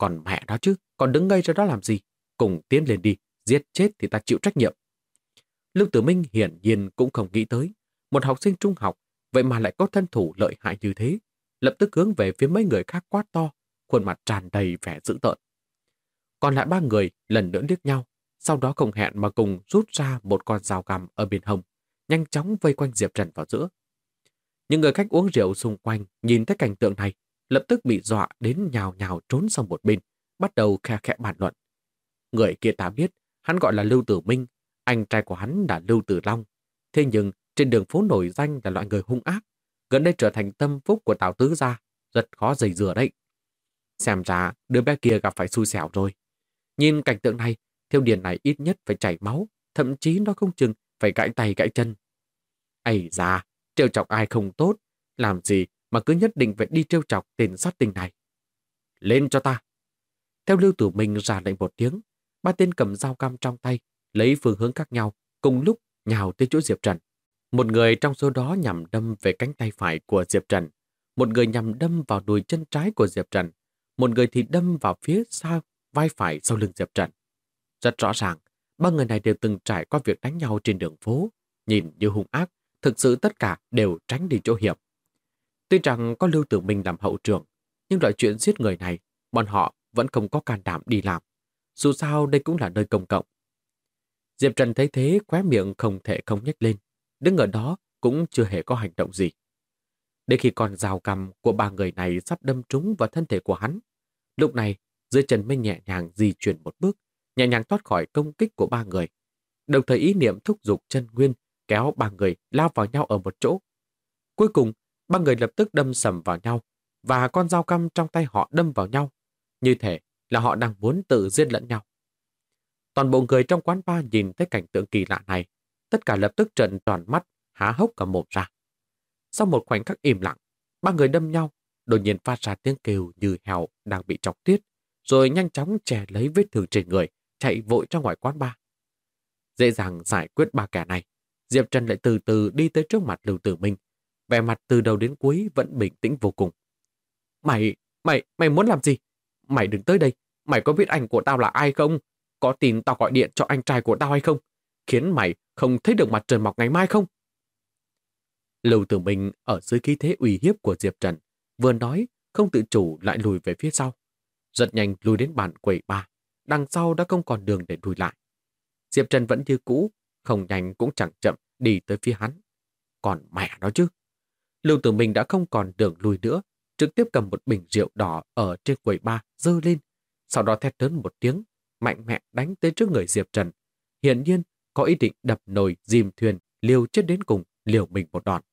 Còn mẹ đó chứ, còn đứng ngây ra đó làm gì? Cùng tiến lên đi, giết chết thì ta chịu trách nhiệm. Lưu Tử Minh hiển nhiên cũng không nghĩ tới, một học sinh trung học, vậy mà lại có thân thủ lợi hại như thế, lập tức hướng về phía mấy người khác quát to, khuôn mặt tràn đầy vẻ dữ tợn. Còn lại ba người lần nữa liếc nhau, sau đó không hẹn mà cùng rút ra một con dao găm ở bên hông, nhanh chóng vây quanh Diệp Trần vào giữa. Những người khách uống rượu xung quanh nhìn thấy cảnh tượng này, lập tức bị dọa đến nhào nhào trốn sang một bên, bắt đầu khe khẽ bàn luận. Người kia ta biết, hắn gọi là Lưu Tử Minh, anh trai của hắn là Lưu Tử Long. Thế nhưng trên đường phố nổi danh là loại người hung ác, gần đây trở thành tâm phúc của Tào Tứ gia, rất khó giày dừa đấy. Xem ra đứa bé kia gặp phải xui xẻo rồi. Nhìn cảnh tượng này, Thiếu Điền này ít nhất phải chảy máu, thậm chí nó không chừng phải gãy tay gãy chân. Ây da, trêu chọc ai không tốt, làm gì mà cứ nhất định phải đi trêu chọc tên sát tinh này. Lên cho ta. Theo Lưu Tử Minh ra lệnh một tiếng, ba tên cầm dao găm trong tay, lấy phương hướng khác nhau, cùng lúc nhào tới chỗ Diệp Trần. Một người trong số đó nhằm đâm về cánh tay phải của Diệp Trần, một người nhằm đâm vào đùi chân trái của Diệp Trần, một người thì đâm vào phía sau vai phải sau lưng Diệp Trần. Rất rõ ràng, ba người này đều từng trải qua việc đánh nhau trên đường phố, nhìn như hung ác, thực sự tất cả đều tránh đi chỗ hiểm. Tuy rằng có Lưu Tử Minh làm hậu trường, nhưng loại chuyện giết người này, bọn họ vẫn không có can đảm đi làm. Dù sao đây cũng là nơi công cộng. Diệp Trần thấy thế, khóe miệng không thể không nhếch lên, đứng ở đó cũng chưa hề có hành động gì. Đến khi con dao găm của ba người này sắp đâm trúng vào thân thể của hắn, lúc này dưới chân mới nhẹ nhàng di chuyển một bước, nhẹ nhàng thoát khỏi công kích của ba người. Đồng thời ý niệm thúc giục chân nguyên kéo ba người lao vào nhau ở một chỗ. Cuối cùng, ba người lập tức đâm sầm vào nhau và con dao găm trong tay họ đâm vào nhau, như thể là họ đang muốn tự giết lẫn nhau. Toàn bộ người trong quán bar nhìn thấy cảnh tượng kỳ lạ này, tất cả lập tức trợn tròn mắt, há hốc cả mồm ra. Sau một khoảnh khắc im lặng, ba người đâm nhau, đột nhiên phát ra tiếng kêu như heo đang bị chọc tiết, rồi nhanh chóng chè lấy vết thương trên người, chạy vội ra ngoài quán bar. Dễ dàng giải quyết ba kẻ này, Diệp Trần lại từ từ đi tới trước mặt Lưu Tử Minh, vẻ mặt từ đầu đến cuối vẫn bình tĩnh vô cùng. Mày muốn làm gì? Mày đừng tới đây, mày có biết anh của tao là ai không? Có tin tao gọi điện cho anh trai của tao hay không? Khiến mày không thấy được mặt trời mọc ngày mai không? Lưu Tử Minh ở dưới khí thế uy hiếp của Diệp Trần, vừa nói, không tự chủ lại lùi về phía sau. Rất nhanh lùi đến bàn quầy bar, đằng sau đã không còn đường để lùi lại. Diệp Trần vẫn như cũ, không nhanh cũng chẳng chậm đi tới phía hắn. Còn mẹ nó chứ. Lưu Tử Minh đã không còn đường lùi nữa, trực tiếp cầm một bình rượu đỏ ở trên quầy bar giơ lên, sau đó thét lớn một tiếng, mạnh mẽ đánh tới trước người Diệp Trần. Hiển nhiên có ý định đập nồi dìm thuyền, liều chết đến cùng, liều mình một đòn.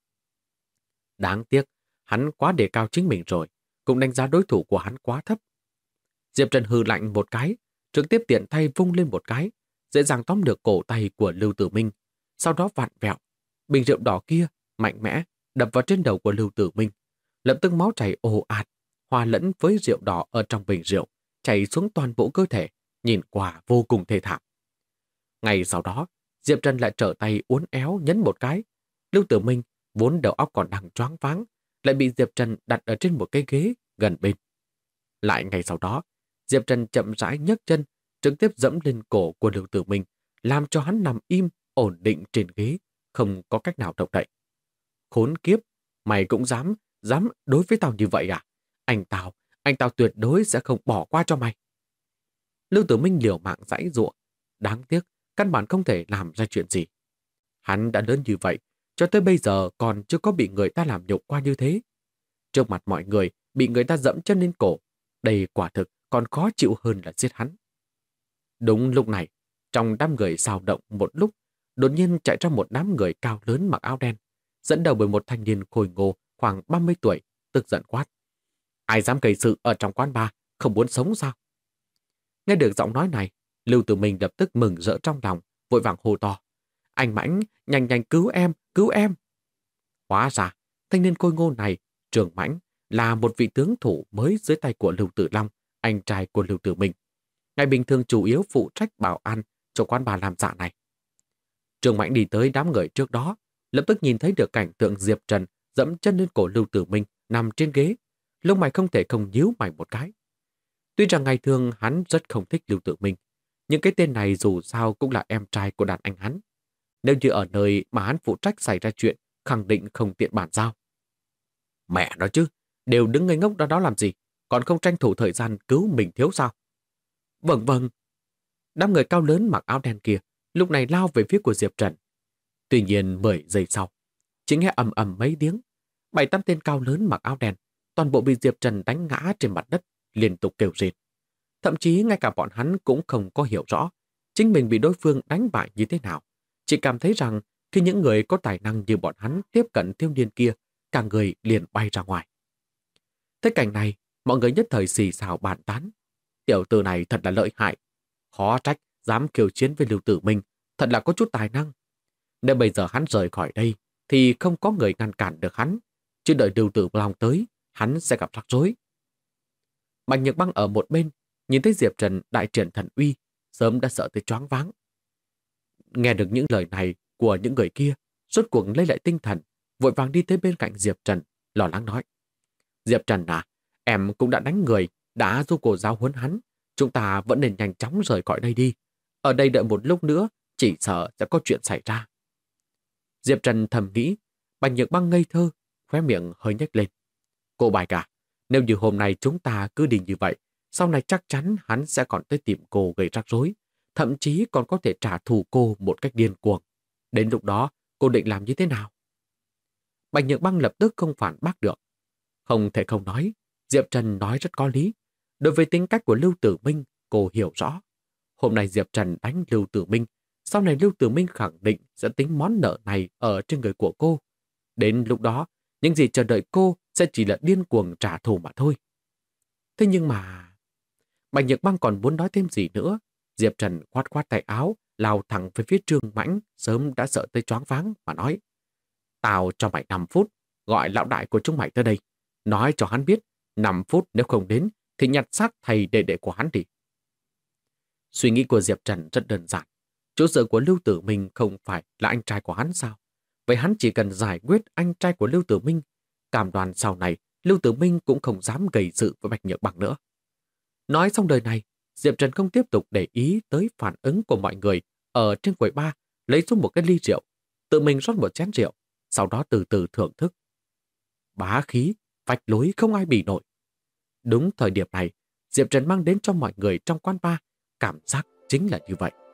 Đáng tiếc, hắn quá đề cao chính mình rồi, cũng đánh giá đối thủ của hắn quá thấp. Diệp Trần hừ lạnh một cái, trực tiếp tiện tay vung lên một cái, dễ dàng tóm được cổ tay của Lưu Tử Minh, sau đó vặn vẹo. Bình rượu đỏ kia mạnh mẽ đập vào trên đầu của Lưu Tử Minh, lập tức máu chảy ồ ạt, hòa lẫn với rượu đỏ ở trong bình rượu, chảy xuống toàn bộ cơ thể, nhìn qua vô cùng thê thảm. Ngay sau đó, Diệp Trần lại trở tay uốn éo nhấn một cái. Lưu Tử Minh vốn đầu óc còn đang choáng váng, lại bị Diệp Trần đặt ở trên một cái ghế gần bên. Lại ngay sau đó, Diệp Trần chậm rãi nhấc chân, trực tiếp dẫm lên cổ của Lưu Tử Minh, làm cho hắn nằm im, ổn định trên ghế, không có cách nào động đậy. Khốn kiếp, mày cũng dám đối với tao như vậy à? Anh tao tuyệt đối sẽ không bỏ qua cho mày. Lưu Tử Minh liều mạng giãy giụa, đáng tiếc, căn bản không thể làm ra chuyện gì. Hắn đã lớn như vậy, cho tới bây giờ còn chưa có bị người ta làm nhục qua như thế. Trước mặt mọi người, bị người ta dẫm chân lên cổ, đây quả thực còn khó chịu hơn là giết hắn. Đúng lúc này, trong đám người xào động một lúc, đột nhiên chạy ra một đám người cao lớn mặc áo đen, dẫn đầu bởi một thanh niên khôi ngô khoảng 30 tuổi, tức giận quát. Ai dám gây sự ở trong quán bar, không muốn sống sao? Nghe được giọng nói này, Lưu Tử Minh lập tức mừng rỡ trong lòng, vội vàng hô to. Anh Mãnh, nhanh nhanh cứu em, cứu em. Hóa ra, thanh niên khôi ngô này, Trường Mãnh, là một vị tướng thủ mới dưới tay của Lưu Tử Long, anh trai của Lưu Tử Minh. Ngày bình thường chủ yếu phụ trách bảo an cho quán bar làm dạ này. Trường Mãnh đi tới đám người trước đó, lập tức nhìn thấy được cảnh tượng Diệp Trần dẫm chân lên cổ Lưu Tử Minh nằm trên ghế, lông mày không thể không nhíu mày một cái. Tuy rằng ngày thường hắn rất không thích Lưu Tử Minh, nhưng cái tên này dù sao cũng là em trai của đàn anh hắn. Nếu như ở nơi mà hắn phụ trách xảy ra chuyện, khẳng định không tiện bàn giao. Mẹ nói chứ, đều đứng ngây ngốc đó làm gì, còn không tranh thủ thời gian cứu mình thiếu sao? Vâng vâng. Đám người cao lớn mặc áo đen kia lúc này lao về phía của Diệp Trần. Tuy nhiên 10 giây sau, chỉ nghe ầm ầm mấy tiếng, 7-8 tên cao lớn mặc áo đen, toàn bộ bị Diệp Trần đánh ngã trên mặt đất, liên tục kêu rên. Thậm chí ngay cả bọn hắn cũng không có hiểu rõ chính mình bị đối phương đánh bại như thế nào. Chỉ cảm thấy rằng khi những người có tài năng như bọn hắn tiếp cận thiếu niên kia, cả người liền bay ra ngoài. Thế cảnh này, mọi người nhất thời xì xào bàn tán. Tiểu tử này thật là lợi hại. Khó trách, dám kiêu chiến với Lưu Tử Minh, thật là có chút tài năng. Nếu bây giờ hắn rời khỏi đây, thì không có người ngăn cản được hắn. Chứ đợi Lưu Tử Long tới, hắn sẽ gặp rắc rối. Bạch Nhược Băng ở một bên, nhìn thấy Diệp Trần đại triển thần uy, sớm đã sợ tới choáng váng. Nghe được những lời này của những người kia, rốt cuộc lấy lại tinh thần, vội vàng đi tới bên cạnh Diệp Trần, lo lắng nói. Diệp Trần à, em cũng đã đánh người, đã giúp cô giáo huấn hắn. Chúng ta vẫn nên nhanh chóng rời khỏi đây đi. Ở đây đợi một lúc nữa, chỉ sợ sẽ có chuyện xảy ra. Diệp Trần thầm nghĩ, Bạch Nhược Băng ngây thơ, khóe miệng hơi nhếch lên. Cô Bạch à, nếu như hôm nay chúng ta cứ đi như vậy, sau này chắc chắn hắn sẽ còn tới tìm cô gây rắc rối, thậm chí còn có thể trả thù cô một cách điên cuồng. Đến lúc đó, cô định làm như thế nào? Bạch Nhược Băng lập tức không phản bác được. Không thể không nói, Diệp Trần nói rất có lý. Đối với tính cách của Lưu Tử Minh, cô hiểu rõ. Hôm nay Diệp Trần đánh Lưu Tử Minh, sau này Lưu Tử Minh khẳng định sẽ tính món nợ này ở trên người của cô. Đến lúc đó, những gì chờ đợi cô sẽ chỉ là điên cuồng trả thù mà thôi. Thế nhưng mà... Bạch Nhược Băng còn muốn nói thêm gì nữa. Diệp Trần khoát khoát tay áo, lao thẳng về phía Trương Mãnh, sớm đã sợ tới choáng váng mà nói. Tao cho mày 5 phút, gọi lão đại của chúng mày tới đây. Nói cho hắn biết, 5 phút nếu không đến, thì nhặt xác thầy đệ đệ của hắn đi. Suy nghĩ của Diệp Trần rất đơn giản. Chỗ dựa của Lưu Tử Minh không phải là anh trai của hắn sao? Vậy hắn chỉ cần giải quyết anh trai của Lưu Tử Minh. Cam đoan sau này, Lưu Tử Minh cũng không dám gây sự với Bạch Nhược Băng nữa. Nói xong đời này, Diệp Trần không tiếp tục để ý tới phản ứng của mọi người ở trên quầy bar, lấy xuống một cái ly rượu, tự mình rót một chén rượu, sau đó từ từ thưởng thức. Bá khí, vạch lối không ai bì nổi. Đúng thời điểm này, Diệp Trần mang đến cho mọi người trong quán bar cảm giác chính là như vậy.